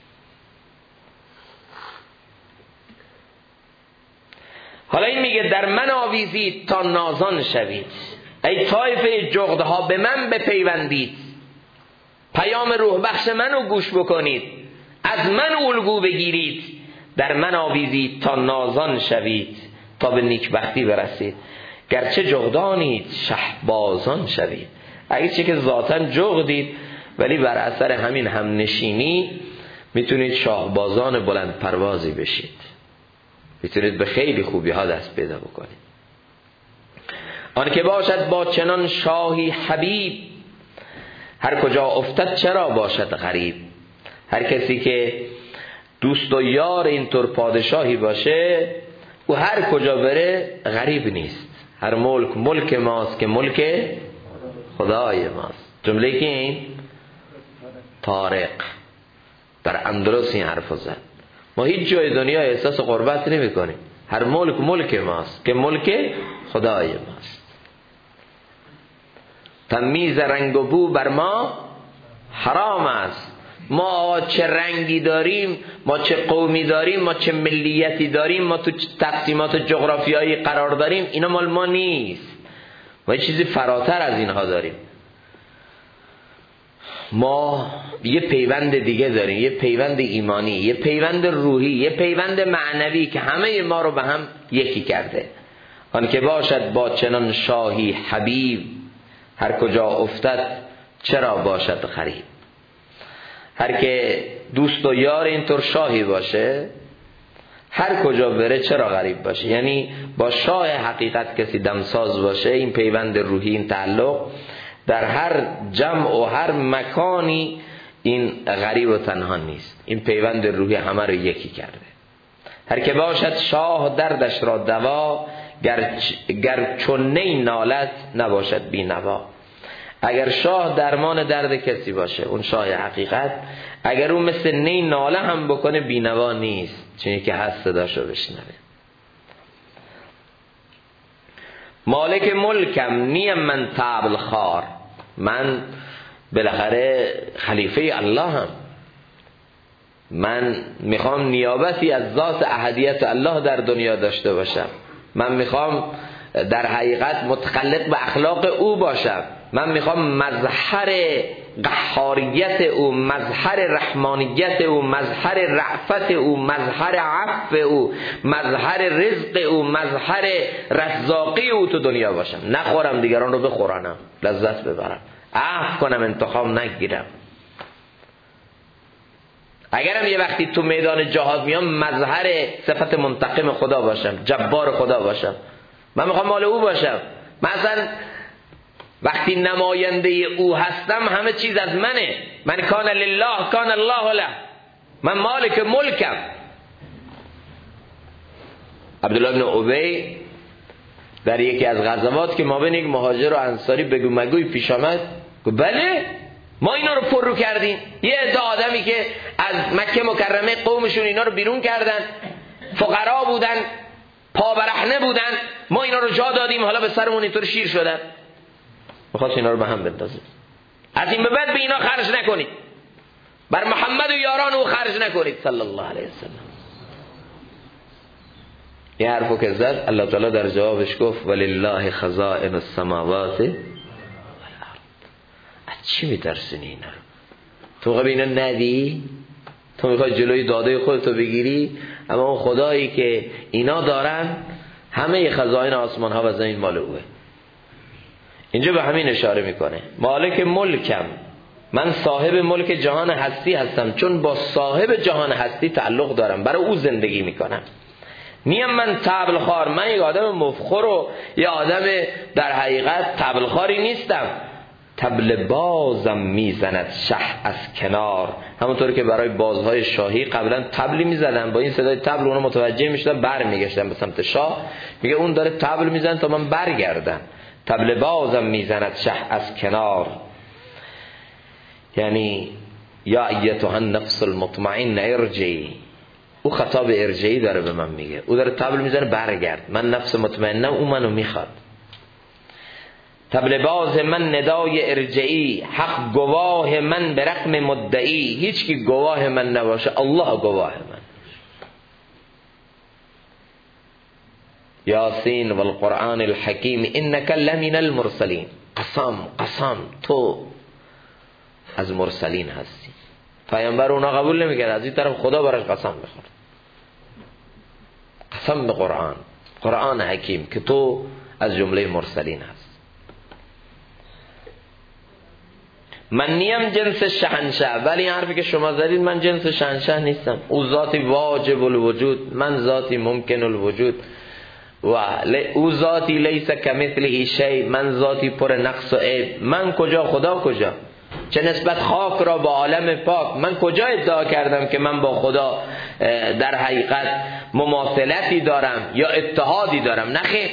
حالا این میگه در من آویزید تا نازان شوید، ای طایفه جغده ها به من بپیوندید، پیام روح بخش منو گوش بکنید، از من الگو بگیرید، در من آویزید تا نازان شوید، تا به نیکبختی برسید. گرچه جغدانید شهبازان شوید، اگرچه که ذاتاً جغدید ولی بر اثر همین هم نشینی میتونید شاهبازان بلند پروازی بشید، میتونید به خیلی خوبی ها دست پیدا بکنید. آن که باشد با چنان شاهی حبیب، هر کجا افتد چرا باشد غریب. هر کسی که دوست و یار اینطور پادشاهی باشه، او هر کجا بره غریب نیست. هر ملک ملک ماست که ملک خدای ماست. جمله که این طارق در اندلس این حرف زد. ما هیچ جای دنیا احساس غربت نمی کنیم. هر ملک ملک ماست که ملک خدای ماست. تمیز رنگ و بو بر ما حرام است. ما چه رنگی داریم، ما چه قومی داریم، ما چه ملیتی داریم، ما تو تقسیمات جغرافیایی قرار داریم، اینا مال ما نیست. ما یه چیزی فراتر از اینها داریم. ما یه پیوند دیگه داریم، یه پیوند ایمانی، یه پیوند روحی، یه پیوند معنوی که همه ما رو به هم یکی کرده. آن که باشد با چنان شاهی حبیب، هر کجا افتد چرا باشد غریب. هر که دوست و یار اینطور شاهی باشه، هر کجا بره چرا غریب باشه؟ یعنی با شاه حقیقت کسی دمساز باشه، این پیوند روحی، این تعلق در هر جمع و هر مکانی این غریب و تنها نیست. این پیوند روحی همه رو یکی کرده. هر که باشد شاه دردش را دوا، گر چون نی نالد نباشد بی نوا. اگر شاه درمان درد کسی باشه، اون شاه حقیقت، اگر اون مثل نی ناله هم بکنه بی نوا نیست، چون که هست صداشو بشنوه. مالک ملکم نیم من طبل خار، من بالاخره خلیفه الله هم، من میخوام نیابتی از ذات احدیت الله در دنیا داشته باشم، من میخوام در حقیقت متخلق به اخلاق او باشم، من میخوام مظهر قهاریت او، مظهر رحمانیت او، مظهر رأفت او، مظهر عفو او، مظهر رزق او، مظهر رزاقی او تو دنیا باشم. نخورم دیگران رو بخورانم، لذت ببرم، عفو کنم، انتقام نگیرم. اگرم یه وقتی تو میدان جهاد میام مظهر صفت منتقم خدا باشم، جبار خدا باشم، من میخوام مال او باشم. مثلا وقتی نماینده او هستم همه چیز از منه. من کان لله کان الله له، من مالک ملکم. عبدالله بن ابی در یکی از غزوات که ما بین یک مهاجر و انصاری بگو مگوی پیش آمد، گفت بله ما اینا رو پر رو کردیم. یه عده آدمی که از مکه مکرمه قومشون اینا رو بیرون کردن، فقرا بودن، پابرهنه بودن، ما اینا رو جا دادیم، حالا به سرمون اینطور شیر شدن، میخواست اینا رو به هم بندازه. از این به بعد به اینا خرج نکنید، بر محمد و یاران او خرج نکنید صلی الله علیه وسلم. یه حرفو که زد الله تعالی در جوابش گفت ولله خزائن السماوات والارض. از چی میترسونی اینا رو؟ تو میخوای اینا ندی؟ تو میخوای جلوی داده خودتو بگیری؟ اما اون خدایی که اینا دارن همه خزائن آسمان ها و زمین مال اوه. اینجا به همین اشاره میکنه. مالک ملکم، من صاحب ملک جهان هستی هستم، چون با صاحب جهان هستی تعلق دارم، برای او زندگی میکنم. نیم من طبل خار، من یک آدم مفخر و یک آدم در حقیقت طبل خاری نیستم. طبل بازم میزند شه از کنار، همونطور که برای بازهای شاهی قبلا طبلی میزدن، با این صدای طبل اونو متوجه میشدن، بر میگشتن به سمت شاه، میگه اون داره طبل میزنه تا من برگردم. طبل بازم میزند شه از کنار، یعنی یا ایتها النفس المطمئن ارجعی. او خطاب ارجعی داره به من میگه، او داره طبل میزنه برگرد، من نفس مطمئنم، او منو میخواد. طبل باز من ندای ارجعی، حق گواه من به رغم مدعی. هیچ کی گواه من نباشه، الله گواه من. یاسین والقرآن الحکیم انک لمن المرسلین. قسم تو از مرسلین هستی. پیامبر اونا قبول نمیکرد، از این طرف خدا براش قسم میخورد. قسم به قرآن حکیم که تو از جمله مرسلین هست. من نیم جنس شهنشه، ولی حرفی که شما زدید من جنس شهنشه نیستم. او ذاتی واجب الوجود، من ذاتی ممکن الوجود، و او ذاتی لیس کمثله شیء، من ذاتی پر نقص و عیب. من کجا خدا کجا؟ چه نسبت خاک را با عالم پاک؟ من کجا ادعا کردم که من با خدا در حقیقت مماثلتی دارم یا اتحادی دارم؟ نخیر.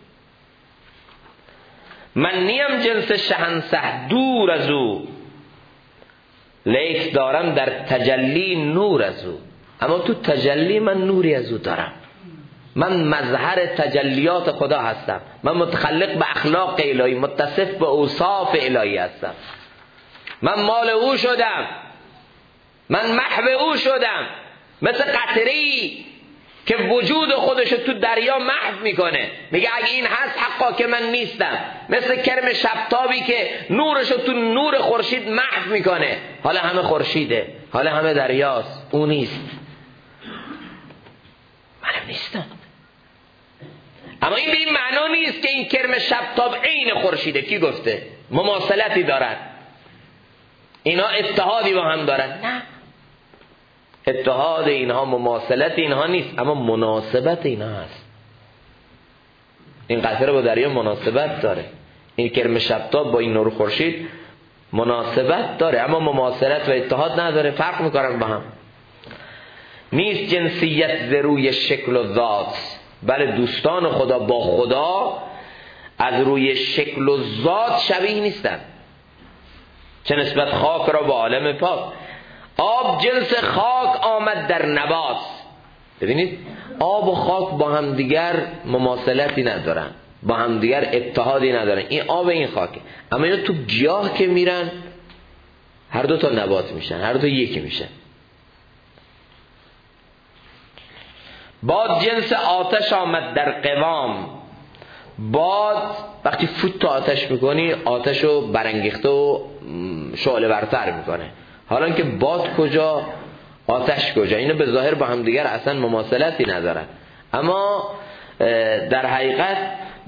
من نیم جنس شهنشه دور از او، لیک دارم در تجلی نور از او. اما تو تجلی من نوری از او دارم، من مظهر تجلیات خدا هستم، من متخلق به اخلاق الهی، متصف به اوصاف الهی هستم. من مال او شدم، من محو او شدم، مثل قطره‌ای که وجود خودش تو دریا محو میکنه، میگه اگه این هست حقا که من نیستم. مثل کرم شبتابی که نورش تو نور خورشید محو میکنه، حالا همه خورشیده، حالا همه دریاست، او نیست، منم نیستم. اما این به این معنا نیست که این کرم شبتاب عین خورشیده. کی گفته؟ مماثلتی دارن، اینا اتحادی با هم دارن. نه، اتحاد اینها مماثلت اینها نیست، اما مناسبت اینها هست. این قطره با دریا مناسبت داره، این کرم شبتاب با این نور خورشید مناسبت داره، اما مماثلت و اتحاد نداره، فرق میکنن با هم. نیست جنسیت ز روی شکل و ذات، بله دوستان خدا با خدا از روی شکل و ذات شبیه نیستن. چه نسبت خاک را با عالم پاک. آب جنس خاک آمد در نبات. ببینید آب و خاک با هم دیگر مماثلتی ندارن، با هم دیگر اتحادی ندارن. این آب این خاکه، اما اینا تو گیاه که میرن هر دو تا نبات میشن، هر دو یکی میشن. باد جنس آتش آمد در قوام. باد وقتی فوت تو آتش میکنی آتش رو برانگیخته و شعله ورتر میکنه. حالا که باد کجا آتش کجا، اینا به ظاهر با هم دیگر اصلا مماثلتی ندارن، اما در حقیقت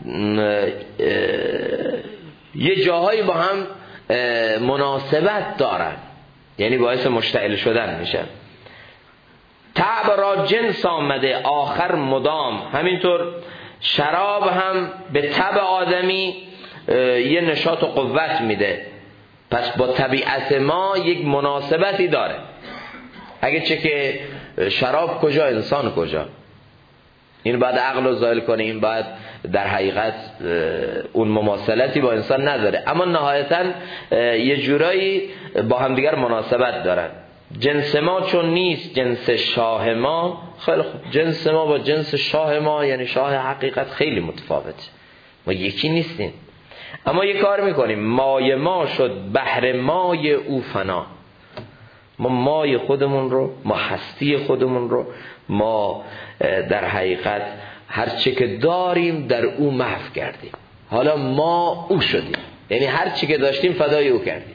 یه جاهایی با هم مناسبت دارن، یعنی باعث مشتعل شدن میشن. طبع را جنس آمده آخر مدام. همینطور شراب هم به طبع آدمی یه نشاط و قوت میده، پس با طبیعت ما یک مناسبتی داره. اگه چه که شراب کجا انسان کجا، این باید عقل رو زائل کنه، این باید در حقیقت اون مماثلتی با انسان نداره، اما نهایتا یه جورایی با هم دیگر مناسبت دارن. جنس ما چون نیست جنس شاه ما. خیلی خوب، جنس ما با جنس شاه ما یعنی شاه حقیقت خیلی متفاوته، ما یکی نیستیم، اما یه کار میکنیم. مای ما شد بحر مای او فنا. ما مای خودمون رو، ما هستی خودمون رو، ما در حقیقت هرچی که داریم در او محو کردیم. حالا ما او شدیم، یعنی هرچی که داشتیم فدای او کردیم.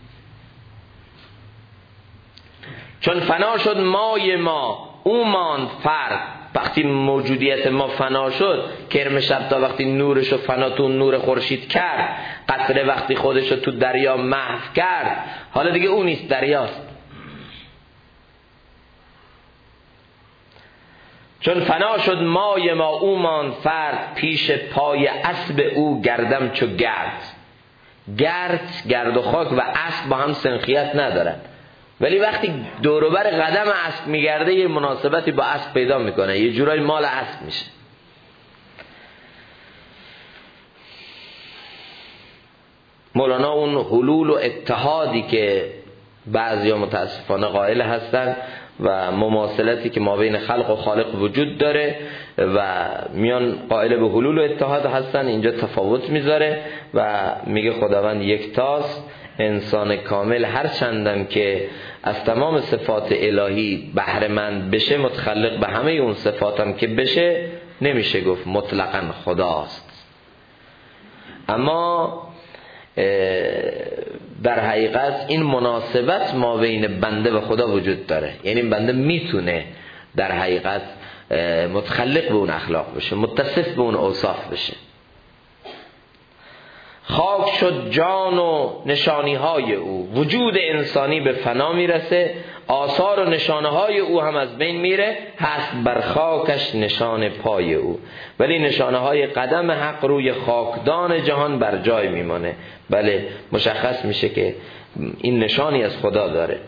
چون فنا شد مای ما او ماند فرد. وقتی موجودیت ما فنا شد، کرم شب تا وقتی نورشو فنا تو نور خورشید کرد، قطره وقتی خودشو تو دریا محو کرد، حالا دیگه اون نیست، دریاست. چون فنا شد مای ما او ماند فرد، پیش پای اسب او گردم چو گرد. گرد و خاک و اسب با هم سنخیت ندارن، ولی وقتی دوروبر قدم اسب میگرده یه مناسبتی با اسب پیدا میکنه، یه جورای مال اسب میشه. مولانا اون حلول و اتحادی که بعضیا متاسفانه قائل هستن و مماثلتی که ما بین خلق و خالق وجود داره و میان قائل به حلول و اتحاد هستن، اینجا تفاوت میذاره و میگه خداوند یکتاست. انسان کامل هر چندم که از تمام صفات الهی بهره مند بشه، متخلق به همه اون صفاتم که بشه، نمیشه گفت مطلقاً خداست. اما در حقیقت این مناسبت ما بین بنده و خدا وجود داره، یعنی بنده میتونه در حقیقت متخلق به اون اخلاق بشه، متصف به اون اوصاف بشه. خاک شد جان و نشانی های او. وجود انسانی به فنا میرسه، آثار و نشانه های او هم از بین میره، هست بر خاکش نشان پای او. ولی نشانه های قدم حق روی خاکدان جهان بر جای میمانه. بله مشخص میشه که این نشانی از خدا داره.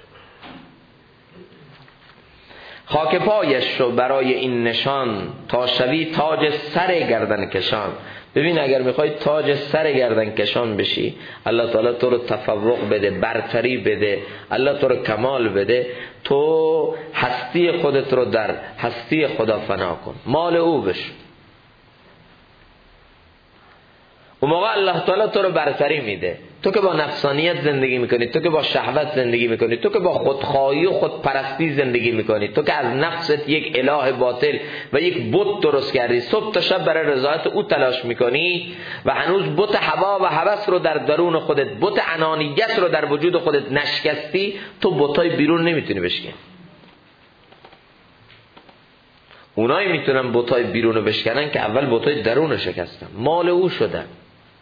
خاک پایش شو برای این نشان، تا شوی تاج سر گردن کشان. ببین اگر میخوای تاج سر گردن کشان بشی، الله تعالی تو رو تفوق بده، برتری بده، الله تو رو کمال بده، تو هستی خودت رو در هستی خدا فنا کن، مال او بشو. اون موقع الله تعالی تو رو برتری میده. تو که با نفسانیت زندگی میکنی، تو که با شهوت زندگی میکنی، تو که با خودخواهی و خودپرستی زندگی میکنی، تو که از نفست یک اله باطل و یک بت درست کردی، صبح تا شب برای رضایت او تلاش میکنی و هنوز بت هوا و هوس رو در درون خودت، بت انانیت رو در وجود خودت نشکستی، تو بتای بیرون نمیتونی بشکنی. اونایی میتونن بتای بیرون رو بشکنن که اول بتای درون رو شکستن، مال او شدن،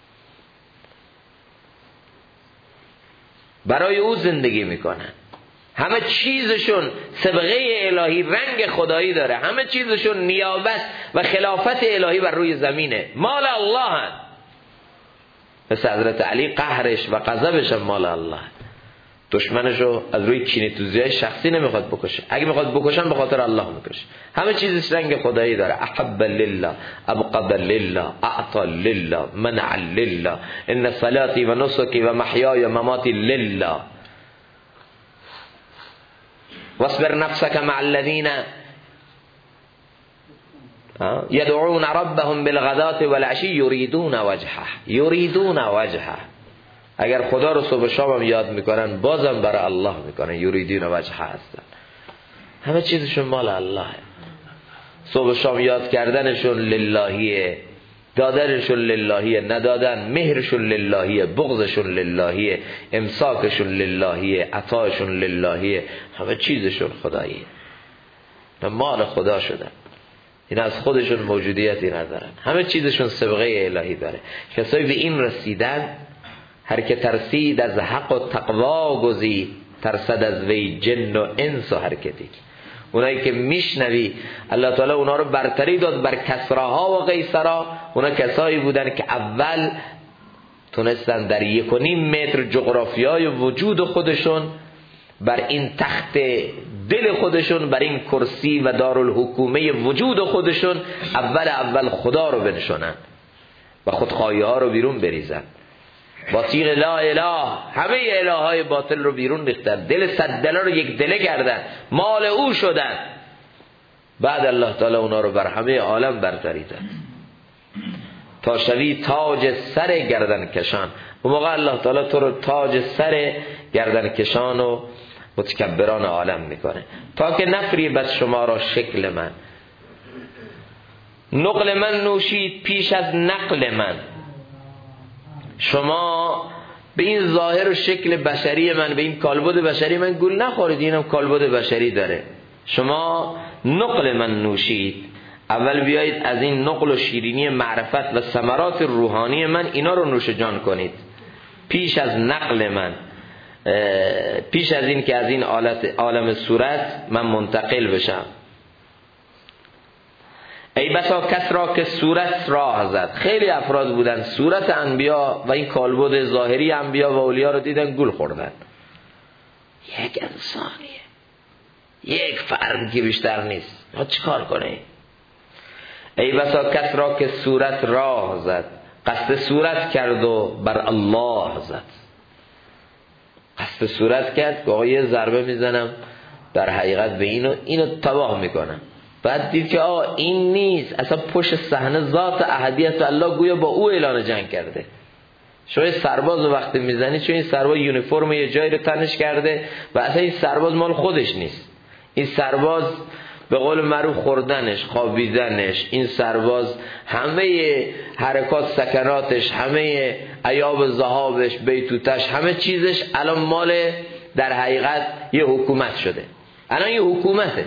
برای او زندگی میکنن. همه چیزشون سبقه الهی، رنگ خدایی داره، همه چیزشون نیابت و خلافت الهی بر روی زمینه، مال الله هست. مثل حضرت علی قهرش و غضبش مال الله، دشمنشو از روی کینه‌توزی‌های شخصی نمیخواد بکشه، اگه میخواد بکشن به خاطر الله میکشه. همه چیزش رنگ خدایی داره. احب لله، ابغض لله، اعطى لله، منع لله، ان صلاتي و نسکی و محیای و مماتی لله. واصبر نفسك مع الذين يدعون ربهم بالغداة والعشي يريدون وجهه. اگر خدا رو صبح شام هم یاد میکنن بازم برای الله میکنن، یریدون وجهه هستن. همه چیزشون مال الله. صبح شام یاد کردنشون للهیه، دادنشون للهیه، ندادن مهرشون للهیه، بغضشون للهیه، امساکشون للهیه، عطاشون للهیه، همه چیزشون خداییه، مال خدا شدن. این از خودشون موجودیتی ندارن، همه چیزشون سبقه الهی داره. کسایی به این رسیدن، هر که ترسید از حق و تقوا گزید، ترسد از وی جن و انس و هر که دید. اونایی که میشنوی الله تعالی اونا رو برتری داد بر کسراها و قیصرها. اونا کسایی بودن که اول تونستن در 1.5 متر جغرافیای وجود خودشون، بر این تخت دل خودشون، بر این کرسی و دارالحکومه وجود خودشون اول خدا رو بنشونن و خودخواهی ها رو بیرون بریزن. با تیغ لا اله همه الههای باطل رو بیرون ریختن، دل صددله رو یک دله کردن، مال او شدن. بعد الله تعالی اونا رو بر همه عالم برتری داد تا شوی تاج سر گردن کشان. اون موقع الله تعالی تو رو تاج سر گردن کشان و متکبران عالم میکنه. تا که نفریبد شما را شکل من، نقل من نوشید پیش از نقل من. شما به این ظاهر و شکل بشری من، به این کالبد بشری من گول نخورید، اینم کالبد بشری داره. شما نقل من نوشید، اول بیایید از این نقل و شیرینی معرفت و ثمرات روحانی من اینا رو نوش جان کنید پیش از نقل من، پیش از این که از این عالم صورت من منتقل بشم. ای بسا کس را که صورت راه زد. خیلی افراد بودن صورت انبیا و این کالبد ظاهری انبیا و اولیاء رو دیدن گول خوردن. یک انسانیه، یک فرد که بیشتر نیست، ما چیکار کنه؟ ای بسا کس را که صورت راه زد، قصد صورت کرد و بر الله زد. قصد صورت کرد که آقا یه ضربه میزنم در حقیقت به اینو تباه میکنم. بعد دید که آقا این نیست، اصلا پشت صحنه ذات احدیت الله گویا با او اعلان جنگ کرده. شما یه سرباز رو وقتی میزنی، چون این سرباز یونیفرم یه جایی رو تنش کرده و اصلا این سرباز مال خودش نیست. این سرباز به قول معروف خوردنش، خوابیدنش، این سرباز همه حرکات سکناتش، همه عیاب ذهابش، بیتوتش، همه چیزش الان مال در حقیقت یه حکومت شده. الان یه حکومته.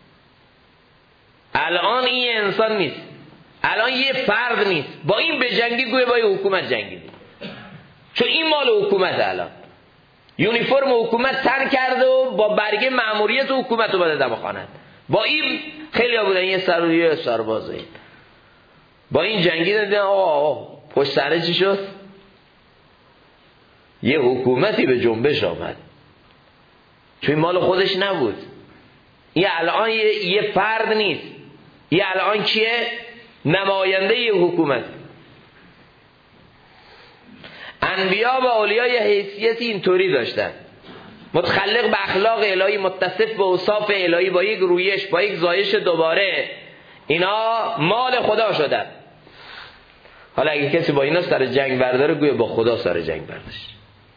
الان این انسان نیست، الان یه فرد نیست. با این به جنگی گویا با یه حکومت جنگیدی، چون این مال حکومت. الان یونیفرم حکومت تن کرده و با برگه مأموریت حکومت رو بده دم خواند. با این خیلی ها بودن، یه سربازه با این جنگیدن. آقا پشت سره چی شد؟ یه حکومتی به جنبش آمد، چون مال خودش نبود. این الان یه فرد نیست، این الان کیه؟ نماینده یه حکومت. انبیا و اولیاء یه حیثیتی اینطوری داشتن، متخلق به اخلاق الهی، متصف به اوصاف الهی، با یک رویش، با یک زایش دوباره. اینا مال خدا شدن. حالا اگه کسی با اینا سر جنگ برداره، گویا با خدا سر جنگ برداشت.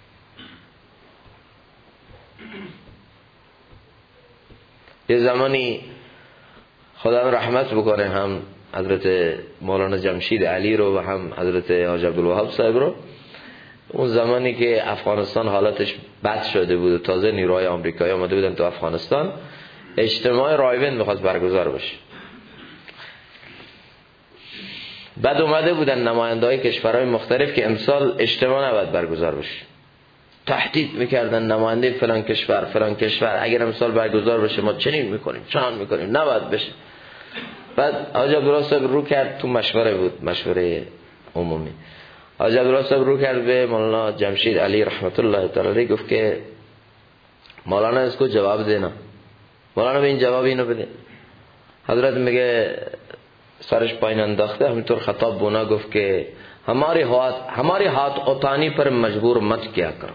یه زمانی خدا رحمت بکنه هم حضرت مولانا جمشید علی رو و هم حضرت حاج عبدالوهاب صاحب رو، اون زمانی که افغانستان حالاتش بد شده بود و تازه نیروهای آمریکایی آمده بودن تو افغانستان، اجتماع رایوند میخواست برگزار بشه. بعد اومده بودن نماینده‌های کشورهای مختلف که امسال اجتماع نباید برگزار بشه. تهدید میکردن نماینده فلان کشور اگر امسال برگزار بشه ما چنین میکنیم چنان میکنیم، نباید بشه. بعد حاج عبدالله صاحب رو کرد، تو مشوره بود، مشوره عمومی، حاج عبدالله صاحب رو کرد به مولانا جمشید علی رحمت الله تعالی، گفت که مولانا اس کو جواب دینا، مولانا به این جواب اینو بده. حضرت میگه سرش پایین انداخته، همینطور خطاب بونا گفت که ہمارے ہاتھ اوتانی پر مجبور مت کیا کرو،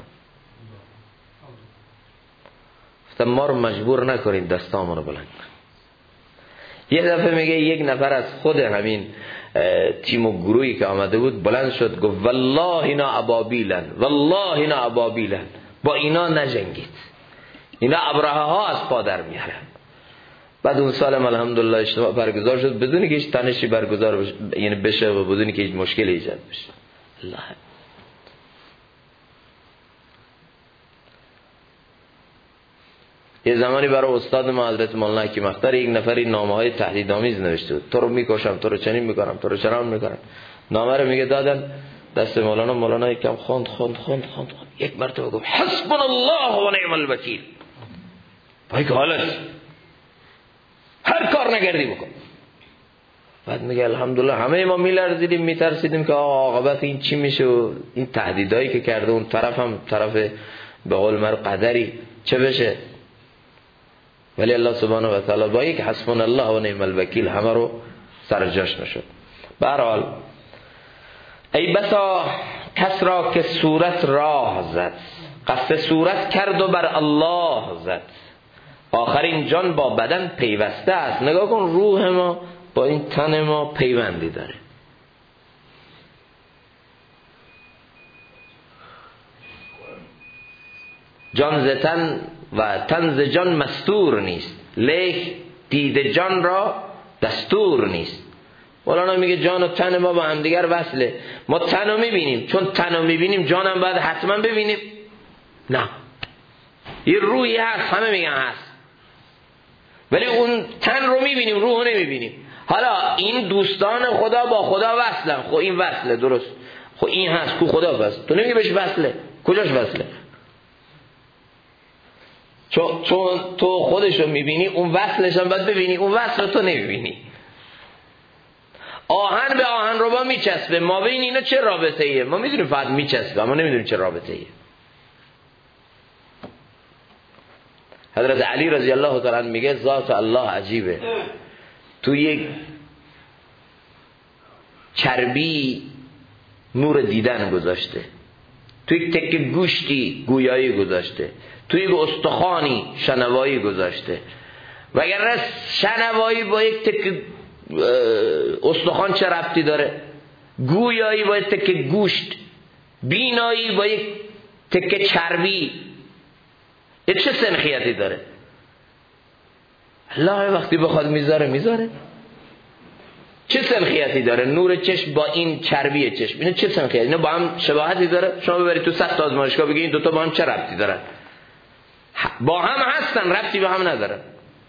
ما رو مجبور نکنید دستامون رو بلند. یه دفعه میگه یک نفر از خود همین تیم و گروهی که آمده بود بلند شد گفت والله اینا ابابیلن، والله اینا ابابیلن، با اینا نجنگید، اینا ابرهه ها از پا در میارن. بعد اون سال الحمدلله اجتماع برگزار شد بدون که هیچ تنشی برگزار بشه، یعنی بشه و بدون که هیچ مشکلی ایجاد بشه. الله. یه زمانی برای استاد ما حضرت مولانا حکیم اختر یک نفری نامه‌های تهدیدآمیز نوشته بود، تو رو میکشم، تو رو چنین میکنم، تو رو چنان میکنم. نامه رو میگه دادن دست مولانا، مولانا یکم خواند، یک مرتبه گفت حسبنا الله و نعم الوکیل. پای که حالت هر کار نگردی بکن. بعد میگه الحمدلله همه ما میلرزیدیم، میترسیدیم که عاقبت این چی میشه و این تهدیدایی که کرده اون طرف هم طرف به قول مر قدری چه بشه. ولی الله سبحانه و تعالی با یک حسبنا الله و نعم الوکیل همه رو سر جاش نشد. به هر حال ای بسا کس را که صورت راه زد، قصد صورت کرد و بر الله زد، آخرین جان با بدن پیوسته است. نگاه کن روح ما با این تن ما پیوندی داره. جان ز تن و تن ز جان مستور نیست، لیک دید جان را دستور نیست. مولانا میگه جان و تن ما با همدیگر وصله. ما تن رو میبینیم، چون تن رو میبینیم جان هم باید حتما ببینیم؟ نه، یه روحی هست، همه میگن هست، ولی اون تن رو میبینیم، روح رو نمیبینیم. حالا این دوستان خدا با خدا وصلن، خب این وصله درست، خب این هست کو خدا وصل، تو نمیگی بهش وصله، کجاش وصله؟ چون تو خودش رو میبینی، اون وصلش هم باید ببینی، اون وصل رو تو نمیبینی. آهن به آهن رو با میچسبه، ما بین اینا چه رابطه ایه؟ ما میدونیم فقط میچسبه، اما نمیدونیم چه رابطه ایه. حضرت علی رضی الله تعالی عنه میگه ذات الله عجیبه، تو یک چربی نور دیدن گذاشته، تو یک تکه گوشتی گویایی گذاشته، تو یک استخوانی شنوایی گذاشته. وگرنه شنوایی با یک تکه استخوان چه ربطی داره؟ گویایی با یک تکه گوشت، بینایی با یک تکه چربی، چه سنخیتی داره؟ الله وقتی بخواد میذاره. چه سنخیتی داره؟ نور چشم با این چربی چشم، اینا چه سنخیتی؟ اینا با هم شباهتی داره؟ شما ببرید تو 100 تا آزمایشگاه بگید این دوتا با هم چه ربطی دارن؟ با هم هستن، ربطی به هم نداره.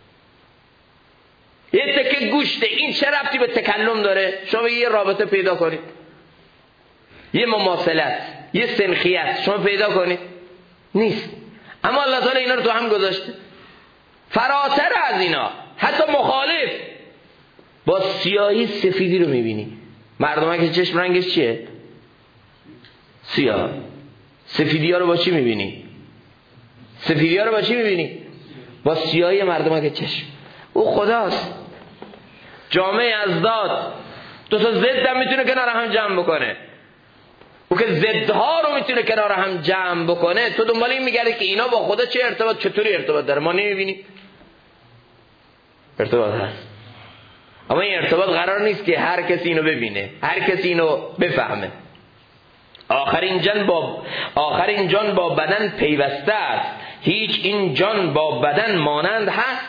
یه تکه گوشته، این چه ربطی به تکلم داره؟ شما بگید یه رابطه پیدا کنید، یه مماثلت، یه سنخیت شما پیدا کنید، نیست. اما الله تعالی اینا رو تو هم گذاشته. فراتر از اینا حتی مخالف، با سیاهی سفیدی رو میبینی. مردم که چشم رنگش چیه؟ سیاه. سفیدی ها رو با چی میبینی؟ سفیدی ها رو با چی میبینی؟ با سیاهی مردم که چشم. او خداست. جامعه ازداد دو تا ضد هم میتونه کنار هم جمع بکنه. او که ضدها رو میتونه کنار هم جمع بکنه، تو دنبال این میگردی که اینا با خدا چه ارتباط، چطوری ارتباط داره؟ ما نمیبینیم. ارتباط هست، اما این ارتباط قرار نیست که هر کسی اینو ببینه، هر کسی اینو بفهمه. آخرین جان با بدن پیوسته است، هیچ این جان با بدن مانند هست.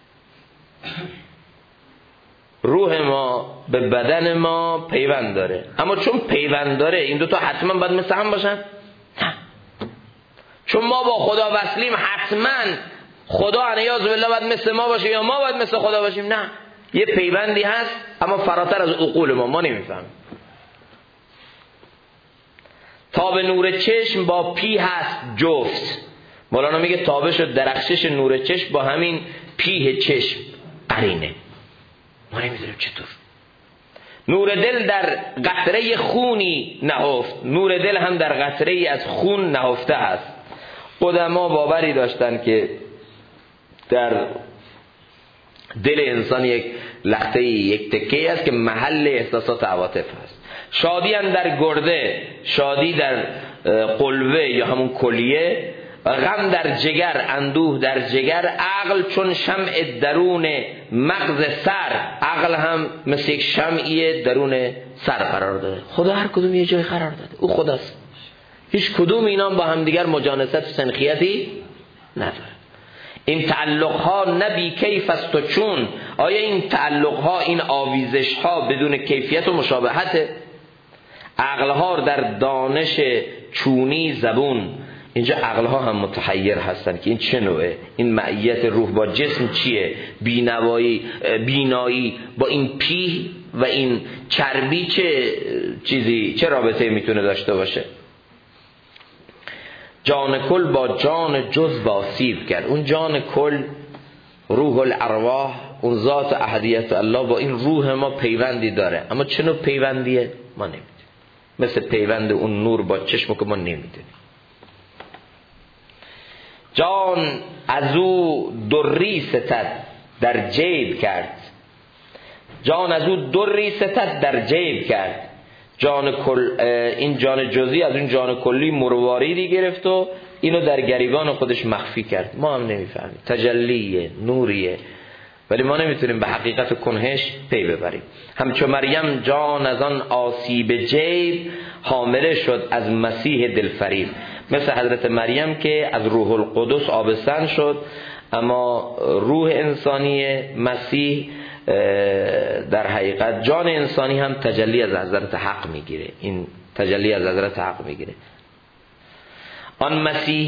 روح ما به بدن ما پیوند داره، اما چون پیوند داره این دوتا حتما باید مثل هم باشن؟ نه. چون ما با خدا وصلیم حتما خدا علیاذ بالله باید مثل ما باشه یا ما باید مثل خدا باشیم؟ نه، یه پیوندی هست اما فراتر از عقول ما نمیفهمیم. تاب نور چشم با پیه هست جفت. مولانا میگه تابش و درخشش نور چشم با همین پیه چشم قرینه. ما نمیدونیم چطور. نور دل در قطره خونی نهفت، نور دل هم در قطره از خون نهفته است. قدما باوری داشتن که در دل انسان یک لخته، یک تکه است که محل احساسات عواطف است. شادی در گرده، شادی در قلوه یا همون کلیه، غم در جگر، اندوه در جگر، عقل چون شمع درون مغز سر، عقل هم مثل یک شمعی درون سر قرار داده. خدا هر کدوم یه جای قرار داده، او خداست. هیچ کدوم اینا با هم دیگر مجانست و سنخیتی نداره. این تعلق ها نبی کیف است و چون، آیا این تعلق ها، این آویزش ها بدون کیفیت و مشابهت؟ عقل ها در دانش چونی زبون، اینجا عقل ها هم متحیر هستن که این چه نوعه، این معیت روح با جسم چیه، بینایی با این پیه و این چربی چه رابطه میتونه داشته باشه؟ جان کل با جان جز واسیب کرد. اون جان کل، روح الارواح، اون ذات احدیت الله با این روح ما پیوندی داره، اما چه نوع پیوندیه ما نمیدونیم. مثل پیوند اون نور با چشم که ما نمیدونیم. جان از او دری ستد در جیب کرد، جان از او دری ستد در جیب کرد. این جان جزئی از اون جان کلی مرواریدی گرفت و اینو در گریبان خودش مخفی کرد. ما هم نمیفهمیم، تجلیه، نوریه، ولی ما نمیتونیم به حقیقت کنهش پی ببریم. همچون مریم جان از آن آسیب جیب، حامله شد از مسیح دلفریب. مثل حضرت مریم که از روح القدس آبستن شد، اما روح انسانی مسیح در حقیقت جان انسانی هم تجلی از حضرت حق میگیره. این تجلی از حضرت حق میگیره. آن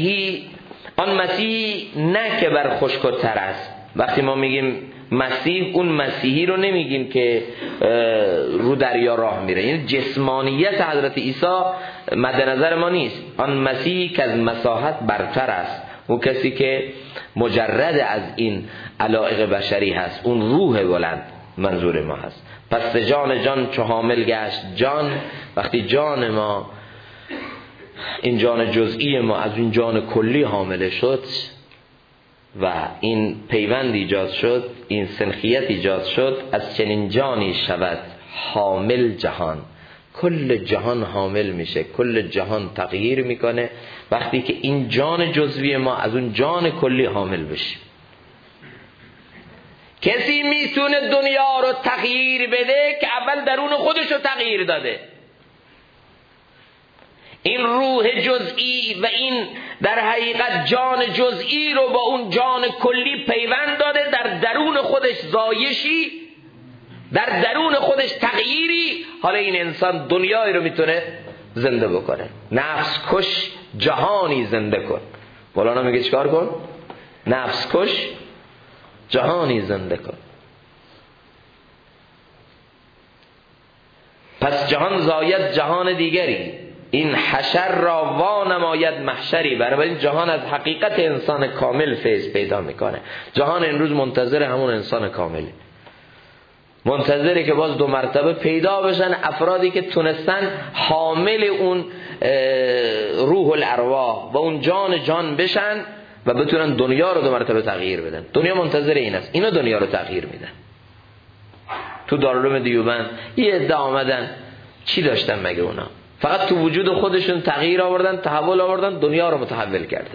مسیحی نه که بر خشک و تر است. وقتی ما میگیم مسیح، اون مسیحی رو نمیگیم که رو دریا راه میره. این جسمانیت حضرت عیسی مد نظر ما نیست. آن مسیحی که از مساحت برتر است، اون کسی که مجرد از این علایق بشری هست، اون روح بلند منظور ما هست. پس جان چو حامل گشت جان، وقتی جان ما، این جان جزئی ما از این جان کلی حامله شد و این پیوند ایجاد شد، این سنخیت ایجاد شد، از چنین جانی شود حامل جهان. کل جهان حامل میشه، کل جهان تغییر میکنه وقتی که این جان جزوی ما از اون جان کلی حامل بشه. کسی میتونه دنیا رو تغییر بده که اول درون خودش رو تغییر داده. این روح جزئی و این در حقیقت جان جزئی رو با اون جان کلی پیوند داده، در درون خودش زایشی، در درون خودش تغییری. حالا این انسان دنیایی رو میتونه زنده بکنه. نفس کش جهانی زنده کن. مولانا میگه چیکار کن؟ نفس کش جهانی زنده کن. پس جهان زاید جهان دیگری، این حشر را وانماید محشری. برای این جهان از حقیقت انسان کامل فیض پیدا میکنه. جهان این روز منتظر همون انسان کامله، منتظره که باز 2 مرتبه پیدا بشن افرادی که تونستن حامل اون روح الارواح و اون جان بشن و بتونن دنیا رو 2 مرتبه تغییر بدن. دنیا منتظر این است، اینا دنیا رو تغییر میدن. تو دارالعلوم دیوبند یه عده آمدن، چی داشتن مگه اونا؟ فقط تو وجود خودشون تغییر آوردن، تحول آوردن، دنیا رو متحول کردن.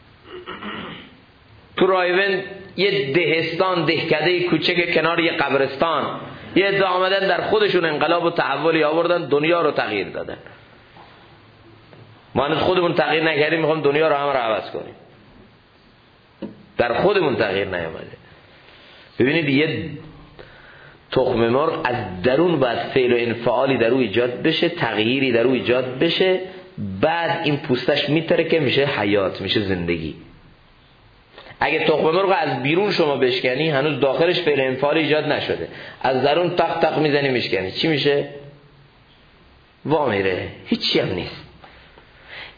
تو رایون یه دهستان، دهکده کوچک کنار یه قبرستان، یه عده آمدن در خودشون انقلاب و تحولی آوردن، دنیا رو تغییر دادن. ما هنوز خودمون تغییر نکردیم، میخوام دنیا رو هم رو عوض کنیم. در خودمون تغییر نیامده. ببینید یه تخم مرغ از درون باید فعل و انفعالی در او ایجاد بشه، تغییری در او ایجاد بشه، بعد این پوستش میتره که میشه حیات، میشه زندگی. اگه تخم مرغ از بیرون شما بشکنی هنوز داخلش فعل و انفعال ایجاد نشده، از درون تق تق میزنی میشکنی، چی میشه؟ وا میره، هیچی هم نیست.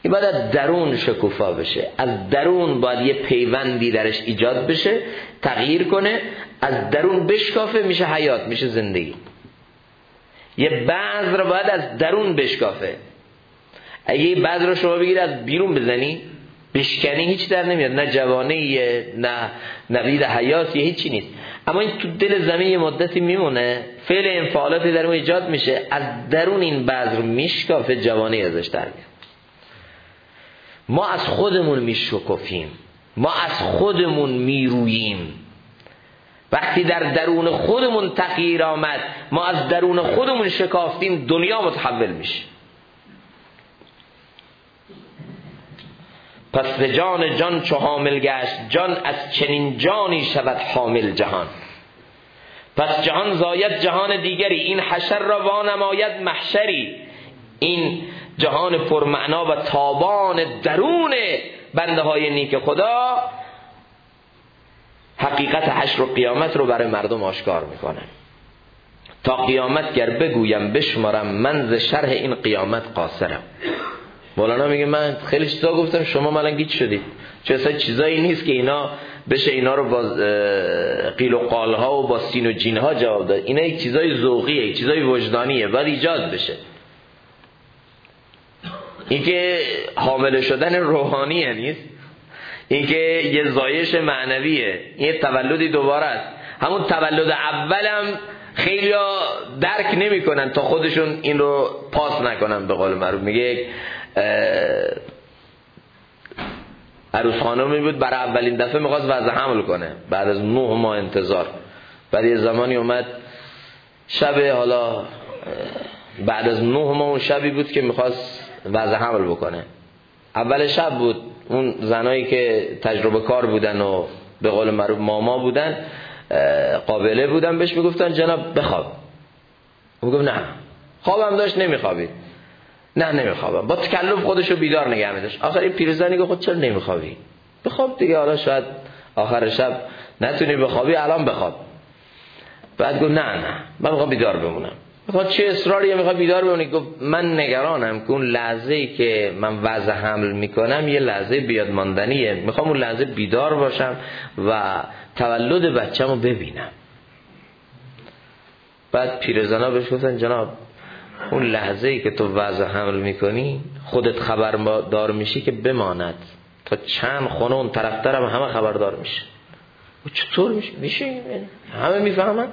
این باید از درون شکوفا بشه، از درون باید یه پیوندی درش ایجاد بشه، تغییر کنه، از درون بشکافه، میشه حیات، میشه زندگی. یه بذر باید از درون بشکافه. اگه یه بذر رو شما بگیری از بیرون بزنی بشکنی هیچ در نمیاد، نه جوانه نه نوید حیات، هیچی نیست. اما این تو دل زمین یه مدتی میمونه، فعل انفعالاتی در اون ایجاد میشه، از درون این بذر میشکافه، جوانه ازش در میاد. ما از خودمون میشکفیم، ما از خودمون میروییم. وقتی در درون خودمون تغییر آمد، ما از درون خودمون شکافتیم، دنیا متحول میشه. پس ز جان جان چو حامل گشت جان، از چنین جانی شود حامل جهان. پس جهان زاید جهان دیگری، این حشر را وانماید محشری. این جهان پرمعنا و تابان درون بنده های نیک خدا حقیقت حشر و قیامت رو برای مردم آشکار میکنه. تا قیامت گر بگویم بشمارم، من ز شرح این قیامت قاصرم. مولانا میگه من خیلی چیزا گفتم، شما مالن گیج شدید. چه اصلا چیزایی نیست که اینا بشه اینا رو با قیل و قال ها و با سین و جین ها جواب داد. اینا یک چیزای ذوقیه، یک چیزای وجدانیه، باید ایجاد بشه. این که حامل شدن روحانیه نیست، این که یه زایش معنویه، این تولدی دوباره است. همون تولد اولم خیلی ها درک نمی کنن تا خودشون این رو پاس نکنن. به قول معروف میگه عروس خانمی بود برای اولین دفعه میخواست وضع حمل کنه بعد از 9 ماه انتظار. بعد یه زمانی اومد شب، حالا بعد از 9 ماه اون شبی بود که میخواست وضع حمل بکنه. اول شب بود، اون زنایی که تجربه کار بودن و به قول معروف ماما بودن، قابله بودن، بهش میگفتن جناب بخواب. اون گفت نه. خوابم داشت نمیخوابید. نه نمیخوابم. با تکلف خودشو بیدار نگه می‌داشت. آخر این پیرزنی گفت خود چرا نمیخوابی؟ بخواب دیگه، حالا شاید آخر شب نتونی بخوابی، الان بخواب. بعد گفت نه من میخوام بیدار بمونم. میخواد چه اصراریه میخواد بیدار بمونی؟ گفت من نگرانم که اون لحظه‌ای که من وضع حمل میکنم یه لحظه بیاد ماندنیه، میخوام اون لحظه بیدار باشم و تولد بچه‌مو ببینم. بعد پیرزنا بهش گفتن جناب اون لحظه‌ای که تو وضع حمل میکنی خودت خبردار میشی که بماند، تا چند خونه اون طرفتر هم همه خبردار میشه. و چطور میشه؟ همه میفهمن؟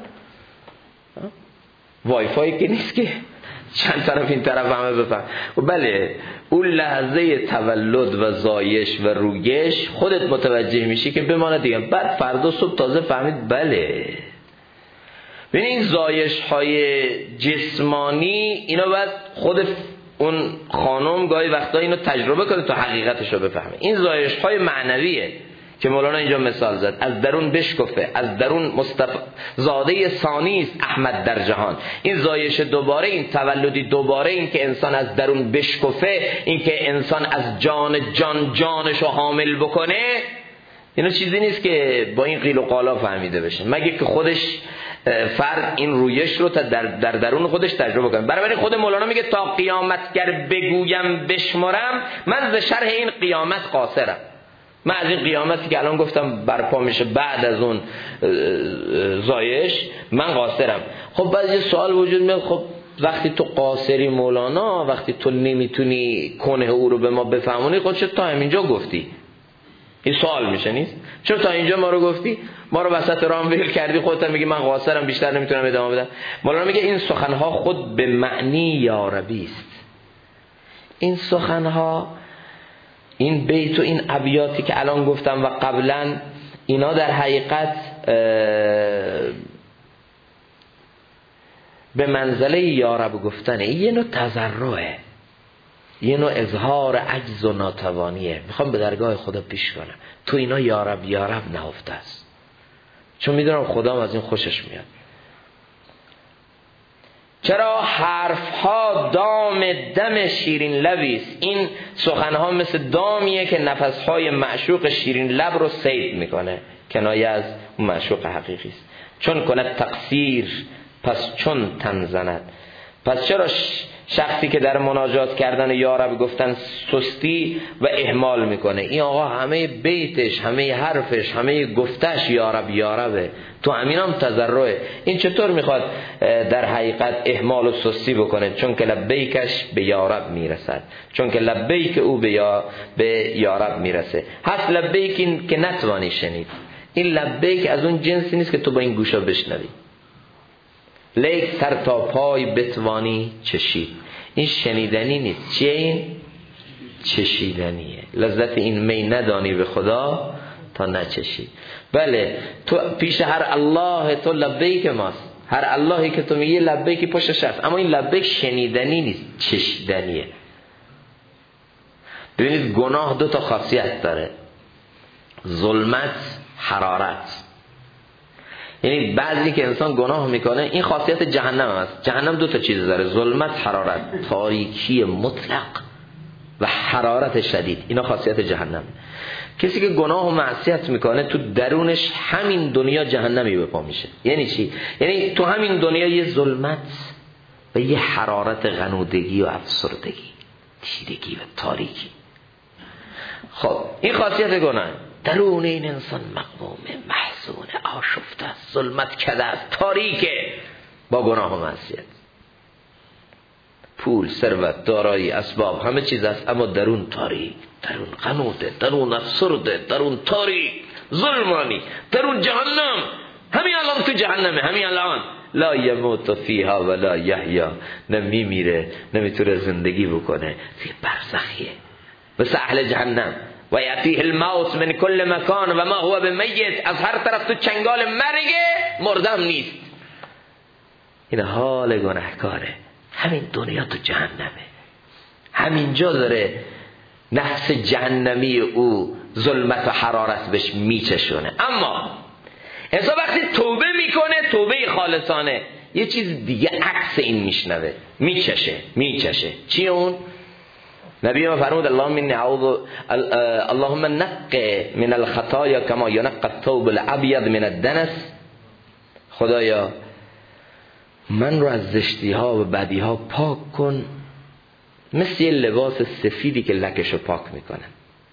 وای فای که نیست که چند طرف این طرف همه بفهم. بله اون لحظه تولد و زایش و رویش خودت متوجه میشی که بماند دیگه. بعد فردا صبح تازه فهمید بله. ببین این زایش های جسمانی اینا باید خود اون خانم گاهی وقتا اینو تجربه کنه تا حقیقتشو بفهمه. این زایش های معنویه که مولانا اینجا مثال زد. از درون بشکفه، از درون مصطفی زاده ثانی است احمد در جهان. این زایش دوباره، این تولدی دوباره، این که انسان از درون بشکفه، این که انسان از جانشو حامل بکنه، اینا چیزی نیست که با این قیل و قالا فهمیده بشه، مگه که خودش فرد این رویش رو در درون خودش تجربه کنه. برای خود مولانا میگه تا قیامت گر بگویم بشمارم، من ز شرح این قیامت قاصرم. من از این قیامتی که الان گفتم برپا میشه بعد از اون زایش من قاصرم. خب بعد یه سوال وجود میاد، خب وقتی تو قاصری مولانا، وقتی تو نمیتونی کنه او رو به ما بفهمونی، خود چرا تا همینجا گفتی؟ این سوال میشه نیست؟ چرا تا اینجا ما رو گفتی؟ ما رو وسط راه ول کردی، خودت میگی من قاصرم بیشتر نمیتونم ادامه بدم. مولانا میگه این سخنها خود به معنی یا ربی است. این سخنها، این بیت و این ابیاتی که الان گفتم و قبلا، اینا در حقیقت به منزله یارب گفتنه. یه نوع تضرعه، یه نوع اظهار عجز و ناتوانیه. میخوام به درگاه خدا پیش کنم، تو اینا یارب نهفته است، چون میدونم خدا از این خوشش میاد. چرا حرفها دام دم شیرین لبیست. این سخنها مثل دامیه که نفسهای معشوق شیرین لب رو صید میکنه، کنایه از اون معشوق حقیقی است. چون کند تقصیر پس چون تن زند. پس چرا شخصی که در مناجات کردن یا رب گفتن سستی و اهمال میکنه، این آقا همه بیتش، همه حرفش، همه گفتش یا رب یا ربه، تو همینام تضرعه. این چطور میخواد در حقیقت اهمال و سستی بکنه؟ چون که لبیکش به یا رب میرسد، چون که لبیک او به یا رب میرسه. هست لبیک این که نتوانی شنید، این لبیک از اون جنسی نیست که تو با این گوشا بشنوی. لیک سر تا پای بتوانی چشید، این شنیدنی نیست. چیه این؟ چشیدنیه. لذت این می ندانی به خدا تا نچشی. بله تو پیش هر الله تو لبیک ماست، هر اللهی که تو میگی لبیکی پشتش هست، اما این لبیک شنیدنی نیست، چشیدنیه. ببینید گناه دو تا خاصیت داره، ظلمت، حرارت. یعنی بعضی که انسان گناه میکنه، این خاصیت جهنم است. جهنم دو تا چیز داره، ظلمت، حرارت، تاریکی مطلق و حرارت شدید. اینا خاصیت جهنم. کسی که گناه و معصیت میکنه تو درونش همین دنیا جهنمی به پا میشه. یعنی چی؟ یعنی تو همین دنیا یه ظلمت و یه حرارت غنودگی و افسردگی، تیرگی و تاریکی. خب این خاصیت گناه. درون این انسان مغمومه، محزونه، آشفته است، ظلمت کده است، تاریکه با گناه و معصیت. پول، ثروت، دارایی، اسباب، همه چیز است، اما درون تاریک، درون غنوده، درون افسرده، درون تاریک، ظلمانی، درون جهنم. همین الان تو جهنمه، همین الان. لا یموت فیها ولا یحیا، نه میمیره نه میتونه زندگی بکنه، یه برزخیه مثل اهل جهنم. و یأتیه الموت من کل مکان و ما هو بمیت، از هر طرف تو چنگال مرگه، مردم نیست. این حال گناهکاره. همین دنیا تو جهنمه، همینجا داره نفس جهنمی او ظلمت و حرارت بهش میچشونه. اما انسان وقتی توبه میکنه، توبه خالصانه، یه چیز دیگه عکس این میشنوه، میچشه. چی اون؟ نبی ما فرمود اللهم نقه من الخطایا کما ینقى الثوب الابيض من الدنس. خدایا من رو از زشتی ها و بدی ها پاک کن مثل یه لباس سفیدی که لکشو پاک میکنن،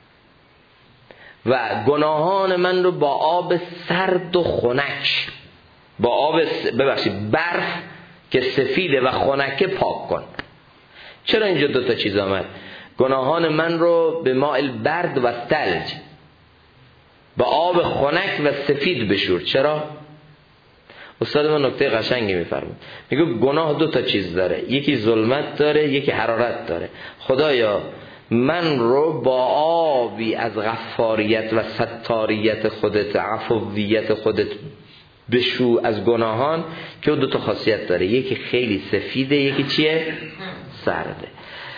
و گناهان من رو با آب سرد و خنک، با آب برف که سفیده و خنکه پاک کن. چرا اینجا دو تا چیز آمد؟ گناهان من رو به ماء برد و ثلج، با آب خنک و سفید بشور. چرا؟ استاد من نکته قشنگی میفرمود، میگه گناه دو تا چیز داره، یکی ظلمت داره، یکی حرارت داره. خدایا من رو با آبی از غفاریت و ستاریت خودت، عفویت خودت بشو از گناهان که دو تا خاصیت داره، یکی خیلی سفیده، یکی چیه؟ سرده.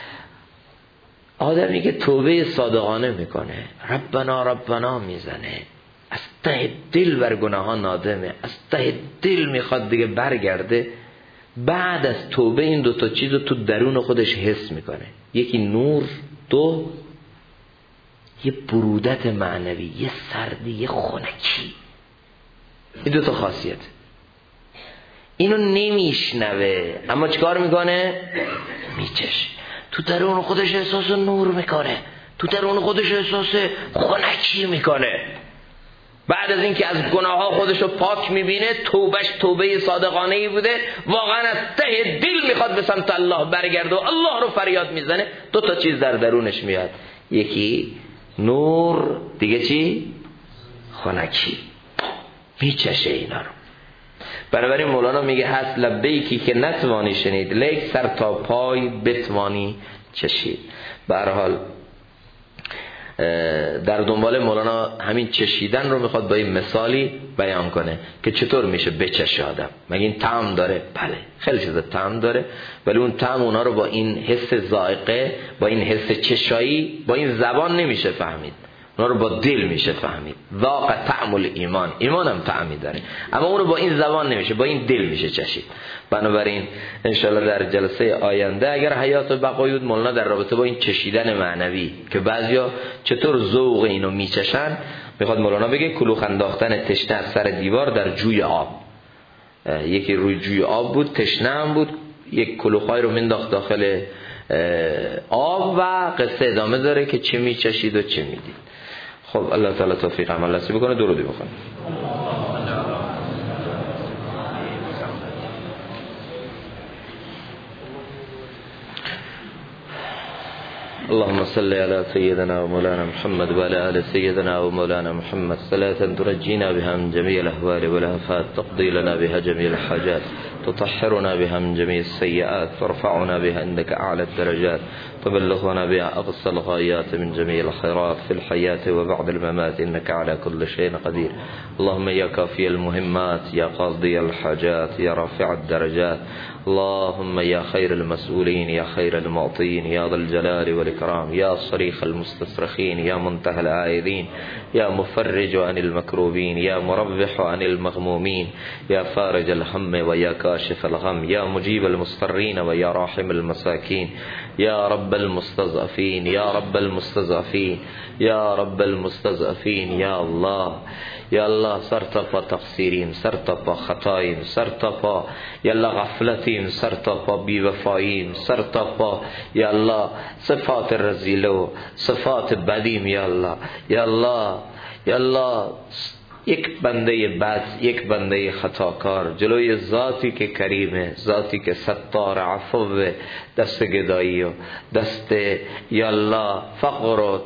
آدمی که توبه صادقانه میکنه، ربنا ربنا میزنه، از ته دل بر گناهان نادمه، از ته دل میخواد دیگه برگرده، بعد از توبه این دو تا چیز رو تو درون خودش حس میکنه، یکی نور، دو یه برودت معنوی، یه سردی، یه خنکی. این دو تا خاصیت. اینو نمیشنوه اما چیکار میکنه؟ میچشه. تو درون خودش احساس نور میکنه، تو درون خودش احساس خنکی میکنه. بعد از اینکه از گناه ها خودشو پاک میبینه، توبهش توبه صادقانه ای بوده، واقعا از ته دل میخواد به سمت الله برگرده و الله رو فریاد میزنه، دو تا چیز در درونش میاد، یکی نور، دیگه چی؟ خنکی. میچشه اینا رو. بنابراین مولانا میگه هست لبیکی که نتوانی شنید، لیک سر تا پای بتوانی چشید. به هر حال در دنبال مولانا همین چشیدن رو میخواد با این مثالی بیان کنه که چطور میشه بچشه آدم. مگه این طعم داره؟ بله خیلی چیزا طعم داره، ولی اون طعم اونا رو با این حس ذائقه، با این حس چشایی، با این زبان نمیشه فهمید، اونا رو با دل میشه فهمید. ذاق طعم الایمان، ایمان هم طعمی داره، اما اون رو با این زبان نمیشه، با این دل میشه چشید. بنابراین انشالله در جلسه آینده اگر حیات و بقایود، مولانا در رابطه با این چشیدن معنوی که بعضیا چطور ذوق اینو میچشن، میخواد مولانا بگه کلوخ انداختن تشنه از سر دیوار در جوی آب. یکی روی جوی آب بود، تشنه هم بود، یک کلوخای رو مینداخت داخل آب و قصه ادامه داره که چی میچشید و چی میدید. خب الله تعالی توفیق عمل نصیب بکنه. درودی بخونیم. اللهم صل على سيدنا ومولانا محمد وعلى آل سيدنا ومولانا محمد صلاة ترجينا بها من جميع الأهوال والآفات، تقضي لنا بها جميع الحاجات، تطهرنا بها من جميع السيئات، ترفعنا بها عندك أعلى الدرجات، تبلغنا بها أقصى الغايات من جميع الخيرات في الحياة وبعد الممات، إنك على كل شيء قدير. اللهم يا كافي المهمات، يا قاضي الحاجات، يا رافع الدرجات، اللهم يا خير المسؤولين، يا خير المعطين، يا ذا الجلال والإكرام، يا صريخ المستصرخين، يا منتهى العائذين، يا مفرج عن المكروبين، يا مربح عن المغمومين، يا فارج الهم ويا كاشف الغم، يا مجيب المضطرين ويا راحم المساكين، يا رب المستضعفين، يا رب المستضعفين، يا رب المستضعفين. يا الله یا الله سر تا پا تقصیریم، سر تا پا خطاییم، سر تا پا یا الله غفلتیم، سر تا پا بیوفاییم، سر تا پا یا الله صفات رذیله و صفات بدیم. یا الله یا الله یا الله یک بنده بد، یک بنده خطاکار جلوی ذاتی که کریمه، ذاتی که ستار عفو، دست گدایی و دست یا الله فقر و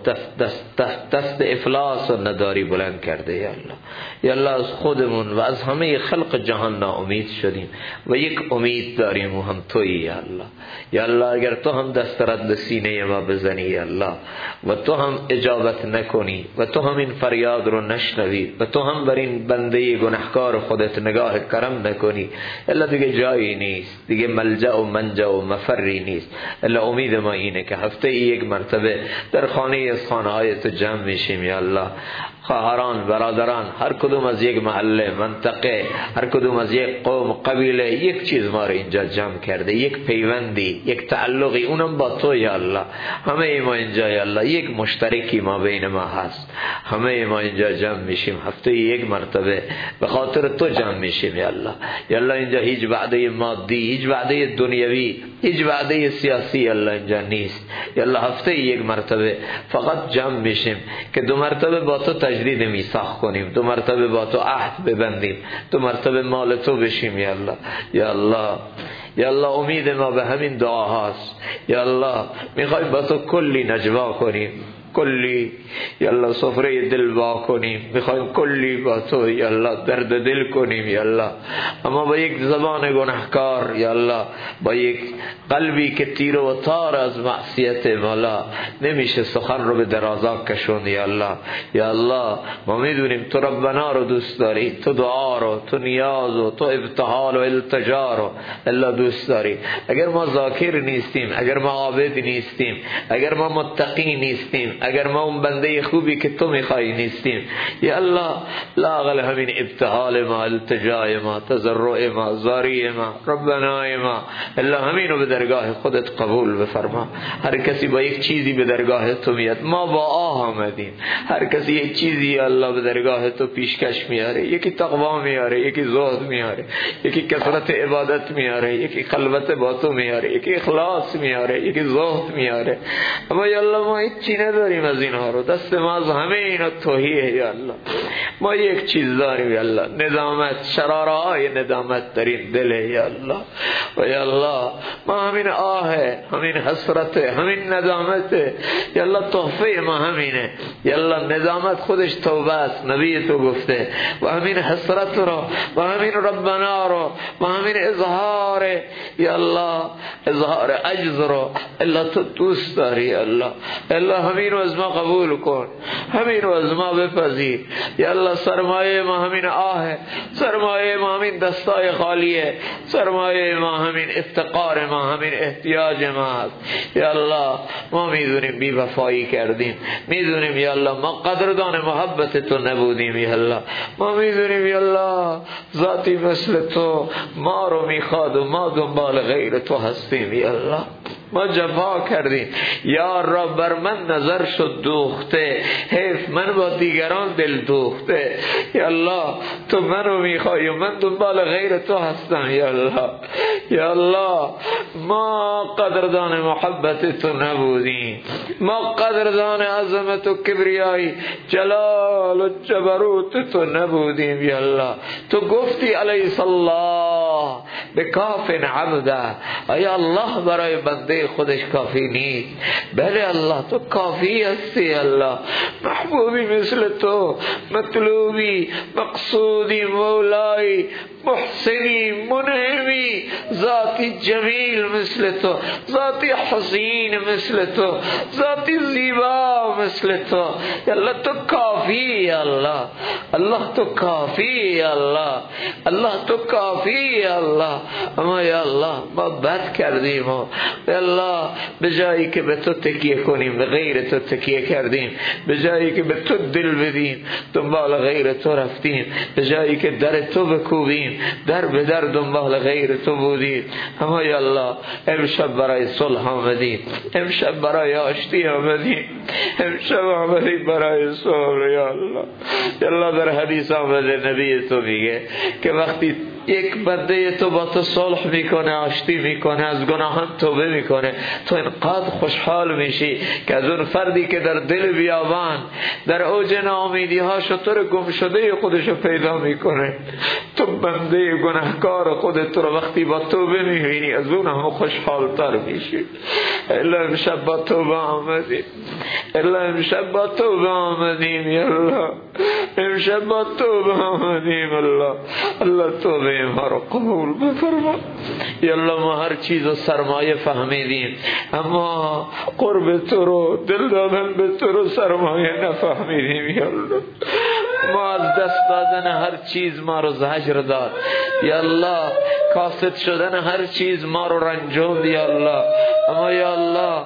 دست افلاس و نداری بلند کرده. یا الله یا الله از خودمون و از همه خلق جهان ناامید شدیم و یک امید داریم و هم تویی. یا الله یا الله اگر تو هم دست رد سینه ما بزنی یا الله و تو هم اجابت نکنی و تو هم این فریاد رو نشنوی و تو هم بر این بنده گناهکار خودت نگاه کرم نکنی، الا دیگه جایی نیست، دیگه ملجأ و منجا و مفری نیست. الا امید ما اینه که هفته یک مرتبه در خانه از خانه‌های تو جمع میشیم. یا الله خواهران، برادران، هر کدوم از یک محله، منطقه، هر کدوم از یک قوم، قبیله، یک چیز ما رو اینجا جمع کرده، یک پیوندی، یک تعلقی، اونم با تو. یا الله همه ما اینجا یا الله یک مشترکی ما بین ما هست، همه ما اینجا جمع میشیم هفته یک مرتبه به خاطر تو جمع میشیم. یا الله یا الله اینجا هیچ وعده مادی، هیچ وعده دنیوی، هیچ وعده سیاسی یا الله اینجا نیست. یا الله هفته یک مرتبه فقط جمع میشیم که دو مرتبه با تو تجدید میثاق کنیم، دو مرتبه با تو عهد ببندیم، دو مرتبه مال تو بشیم. یا الله یا الله یا الله امید ما به همین دعا هاست. یا الله میخوایم با تو کلی نجوا کنیم، کلی یا الله سفره دل وا کنیم، میخوایم کلی با تو یا الله درد دل کنیم. یا الله اما با یک زبان گناهکار، یا الله با یک قلبی که تیر و تار از معصیت مولا نمیشه سخن رو به درازا کشون. یا الله یا الله ما میدونیم تو ربنا رو دوست داری، تو دعا رو، تو نیاز و تو ابتهال و التجا رو الا دوست داری. اگر ما ذاکر نیستیم، اگر ما عابد نیستیم، اگر ما متقی نیستیم، اگر ما اون بنده خوبی که تو میخوایی نیستیم، یا الله لااقل همین ابتهال ما، التجای ما، تضرع ما، زاری ما، ربنای ما الا همین رو به درگاه خودت قبول بفرما. هر کسی با یک چیزی به درگاه تو میاد، ما با آه آمدیم، هر کسی یک چیزی یا الله به درگاه تو پیشکش میاره، یکی تقوا میاره، یکی زهد میاره، یکی کثرت عبادت میاره، یکی خلوت با تو میاره، یکی اخلاص میاره، یکی زهد میاره. اما یا الله ما هیچ چی نداریم از اینها رو، دست ما از همه اینا توهیه. یا الله ما یک چیز داریم یا الله، ندامت، شراره‌های ندامت در این دل. یا الله و یا الله ما همین آه، همین حسرت، همین ندامت، یا الله تحفه ما همینه. یا الله ندامت خودش توبه است، نبی تو گفته، و همین حسرت رو و همین ربنا رو و همین اظهار یا الله اظهار عجز رو الا تو دوست داری. یا الله الا همین رو از ما قبول کن، همین رو از ما بپذیر. یا الله سرمایه ما همین آه، سرمایه ما همین دستای خالیه، سرمایه ما همین افتقار ما، همین احتیاج ما هست. یا الله ما میدونیم بی وفایی کردیم، میدونیم یا الله ما قدردان محبت تو نبودیم. یا الله ما میدونیم یا الله ذاتی مثل تو ما رو میخواد و ما دنبال غیر تو هستیم. یا الله ما جفا کردیم، یا رب بر من نظر شد دوخته، حیف من با دیگران دل دوخته. یا الله تو منو میخوای و من دنبال غیر تو هستم. یا الله یا الله ما قدردان محبت تو نبودیم، ما قدردان عظمت و کبریایی جلال و جبروت تو نبودیم. یا الله تو گفتی الیس الله بکاف عبده، آیا الله برای بنده خودش کافی نیست؟ بله الله تو کافی هستی. الله محبوبی مثل تو، مطلوبی مقصودی مولایی محسنی منعمی ذاتی جمیل مثل تو، ذاتی حسین مثل تو، ذاتی زیبا مثل تو. یا الله تو کافی. یا الله الله تو کافی. یا الله الله تو کافی. یا الله اما یا الله ما بد کردیم و یا الله به جایی که به تو تکیه کنیم به غیر تو تکیه کردیم، به جایی که به تو دل بدیم دنبال غیر تو رفتیم، به جایی که در تو بکوبیم در به در دنبال غیر تو بودیم. اما یا الله امشب برای صلح آمدیم، امشب برای آشتی آمدیم، امشب آمدیم برای صلح. یا الله یا الله در حدیث آمده نبی تو میگه که وقتی یک بنده تو با تو صلح میکنه، آشتی میکنه، از گناهان توبه میکنه، تو اینقدر خوشحال میشی که از اون فردی که در دل بیابان در اوج ناامیدی ها شتر گم شده خودشو پیدا میکنه، تو بنده گناهکار خودت رو وقتی با توبه میبینی از اون هم خوشحالتر میشی. الا امشب با توبه آمدیم، الا امشب با توبه آمدیم. یا الله امشب با توبه آمدیم. الله الله توبه ما رو قبول بفرما. یا الله ما هر چیز رو سرمایه فهمیدیم اما قرب تو رو، دل دادن به تو رو سرمایه نفهمیدیم. یا الله ما از دست دادن هر چیز ما رو زجر داد. یا الله کاسد شدن هر چیز ما رو رنجوند. یا الله اما یا الله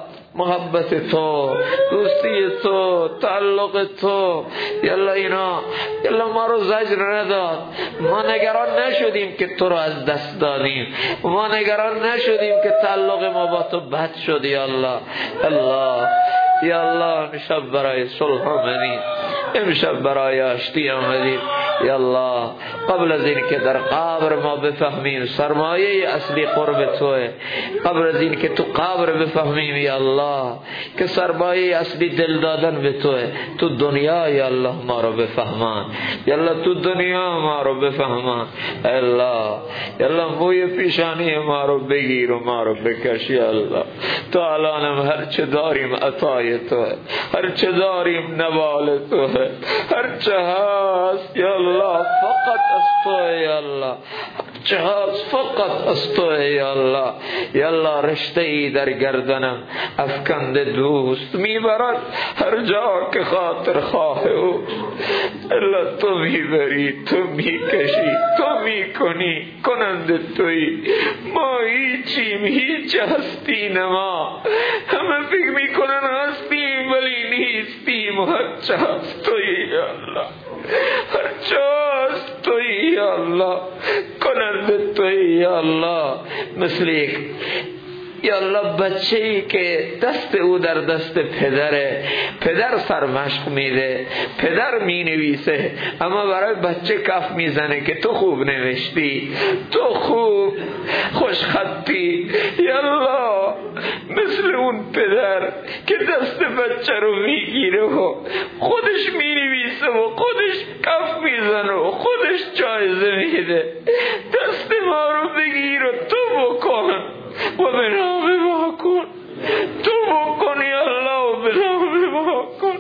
محبت تو، دوستی تو، تعلق تو یا الله اینا یا الله ما رو زجر نداد. ما نگران نشدیم که تو رو از دست دادیم، ما نگران نشدیم که تعلق ما با تو بد شد. یا الله الله یا الله امشب برای صلح آمدیم، امشب برای آشتی آمدیم. یا الله قبل از این که در قبر ما بفهمیم سرمایه اصلی قرب توه، قبل از این که تو قبر بفهمیم یا الله که سرمایه اصلی دل دادن به توه، تو دنیا یا الله ما رو بفهمان. یا الله تو دنیا ما رو بفهمان. الله یا الله موی پیشانی ما رو بگیر و ما رو بکش. یا الله تو الانم هر چه داریم عطای توه، هر چه داریم نوال توه، هر چه هست یا الله فقط از توه. یا الله چه هست فقط از توه. یا الله یا الله رشته ای در گردنم افکنده دوست میبرد هر جا که خاطر خواه او. الله تو میبری، تو میکشی، تو میکنی، کننده توی. ما هیچیم، هیچ هستی نما. همه فکر میکنن هستیم ولی نیستیم. هر چه هست توی یا الله، هر چه هست توی یا الله، کننده توی یا الله. مثل یک یا الله بچه‌ای که دست او در دست پدره، پدر سرمشق میده، پدر مینویسه اما برای بچه کف میزنه که تو خوب نوشتی، تو خوب خوشخطی. یا الله مثل اون پدر که دست بچه رو میگیره و خودش مینویسه و خودش کف میزنه و خودش جایزه میده، دست ما رو بگیر و تو بکن و به نام ما کن، تو بکن یا الله و به نام ما کن.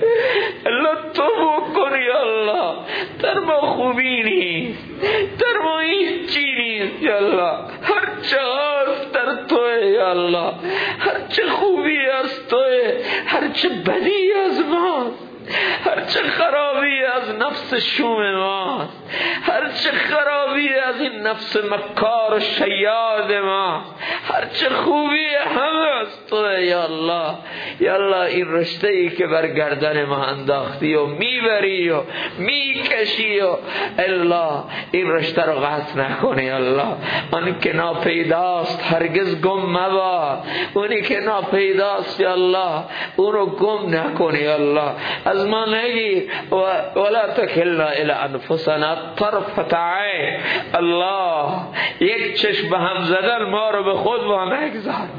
الله تو بکن یا الله. در ما خوبی نیست، در ما هیچی نیست یا الله. هر چه هست در توه یا الله، هر چه خوبی از توه، هر چه بدی از ماست، هر چه خرابی از نفس شوم ماست، هر چه خرابی از این نفس مکار و شیاد ماست، هر چه خوبی همه از تو یا الله. یا الله این رشته ای که بر گردن ما انداختی و میبری و میکشی و الله این رشته رو قطع نکنی. الله آن که ناپیداست هرگز گم مباد، اونی که ناپیداست یا الله اون رو گم نکنی. الله از ما نگیر ولا تکلنا الی انفسنا طرفة عین. الله یک چشم به هم زدن ما رو به خود نگذار.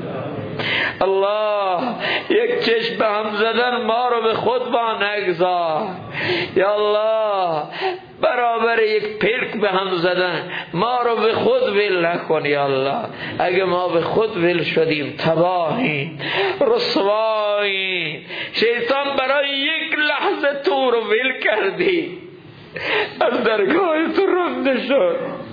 الله یک چشم به هم زدن ما رو به خود نگذار. یا الله برابر یک پلک به هم زدن ما رو به خود ول نکن. یا الله اگه ما به خود ول شدیم تباهیم، رسواییم. شیطان برای یک لحظه تو رو ول کردی، از درگاه تو رانده شد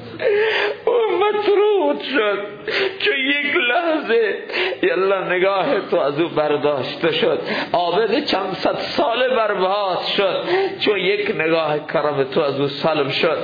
و مطرود شد. چون یک لحظه یالله نگاه تو از او برداشته شد، عابد چند صد سال برباد شد چون یک نگاه کرم تو از او سلب شد.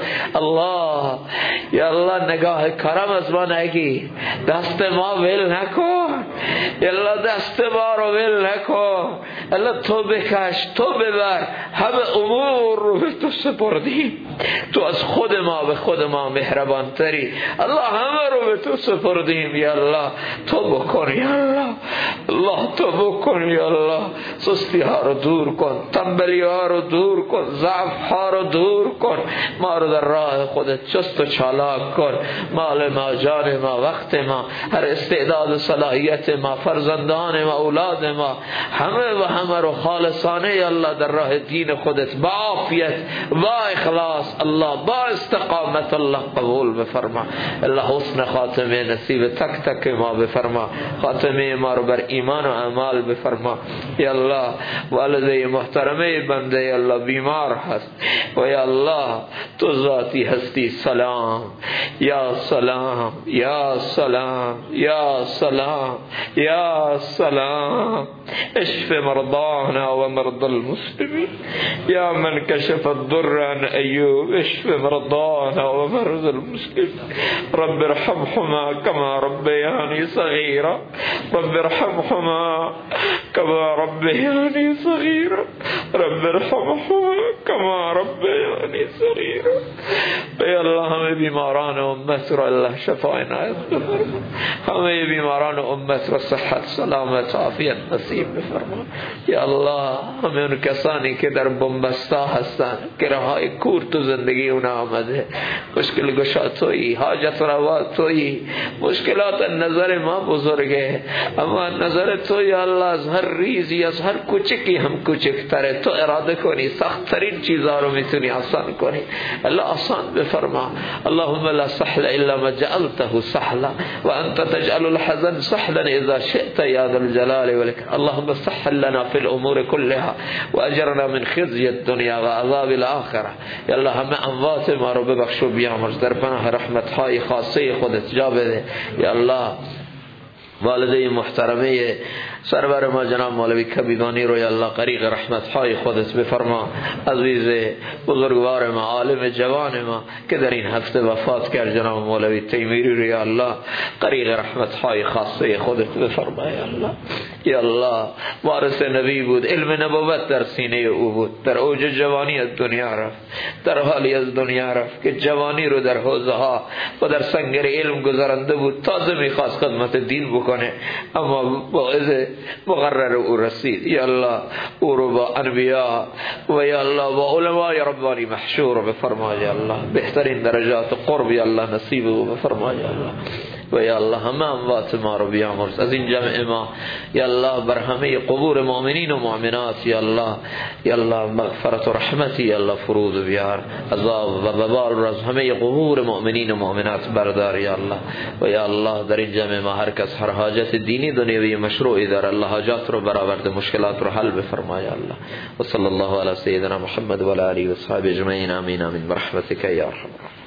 الله یالله نگاه کرم از ما نگیر، دست ما ول نکن. یالله دست ما رو ول نکن. الله تو بکش، تو ببر. همه امور رو به تو سپردیم، تو از خود ما به خود ما مهربان تری. الله همه رو به تو سپردیم. یا الله تو بکن. یا الله الله تو بکن. یا الله سستی ها رو دور کن، تنبلی ها رو دور کن، ضعف ها رو دور کن. ما رو در راه خودت چست و چالاک کن. مال ما، جان ما، وقت ما، هر استعداد و صلاحیت ما، فرزندان ما، اولاد ما، همه و همه رو خالصانه یا الله در راه دین خودت با عافیت، با اخلاص، الله با استقامت الله قبول بفرما. الله حسن خاتمه نصیب تک تک ما بفرما. خاتمه ما رو بر ایمان و اعمال بفرما. یا الله والده محترمه بنده یا الله بیمار هست و یا الله تو ذاتی هستی. سلام یا سلام یا سلام یا سلام یا سلام. اشف مرضانا و مرضى المسلمين یا من کشف الضر عن ایوب. اشف مرضانا و مرضى المسلمين. رب ارحمهما كما ربياني صغيرا. رب ارحمهما كما ربياني صغيرا. رب ارحمهما كما ربياني صغيرا. یا الله همه بیماران امت را الله شفای عنایت بفرما. همه بیماران امت را صحت، سلامت، عافیت نصیب بفرما. یا الله همه اون کسانی که در بنبستا هستند که رهای کور تو زندگی اون آمده، مشکل گشا تویی، حاجت روا تویی. مشکلات نظر ما بزرگه اما نظر تو یا الله از هر ریزی، از هر کوچکی هم کوچکتره. تو اراده کنی سخت ترین چیزها رو میتونی آسان کنی. الله آسان بفرما. اللهم لا سهل الا ما جعلته سهلا وانت تجعل الحزن سهلا اذا شئت يا ذا الجلال والاكرام. اللهم سهل لنا في الامور كلها واجرنا من خزي الدنيا وعذاب الاخره. یا الله همه اموات ما رو ببخش و بیامرز، در پناه رحمت های خاصه خودت جا بده. یا الله والده محترمه سرور ما جناب مولوی کبیبانی رو یا الله غریق رحمت های خودت بفرما. عزیز بزرگوار ما، عالم جوان ما که در این هفته وفات کرد جناب مولوی تیمیری رو یا الله غریق رحمت های خاصه خودت بفرما. یا الله یا الله وارث نبی بود، علم نبوت در سینه او بود، در اوج جوانی از دنیا رفت، در حالی از دنیا رفت که جوانی رو در حوزه ها و در سنگر علم گذرانده بود. تازه میخواست خدمت دین بکنه اما باعث مقرر او رسید. یا الله او رو با انبیاء و یا الله با علماء ربانی محشور بفرما. یا الله بهترین درجات قرب یا الله نصیب او بفرما. یا الله و یا الله همه اموات ما رو بیامرز. از این جمع ما یا الله بر همه قبور مؤمنین و مؤمنات یا الله مغفرت و رحمتی یا الله فرود بیار. عذاب و وبال رو از همه قبور مؤمنین و مؤمنات بردار یا الله. و یا الله در این جمع ما هر کس هر حاجت دینی دنیوی مشروعی داره الله حاجات رو برآورده، مشکلات رو حل بفرما. یا الله و صلی الله علی سیدنا محمد و علی آله و اصحابه اجمعین. آمین آمین برحمتک یا ارحم.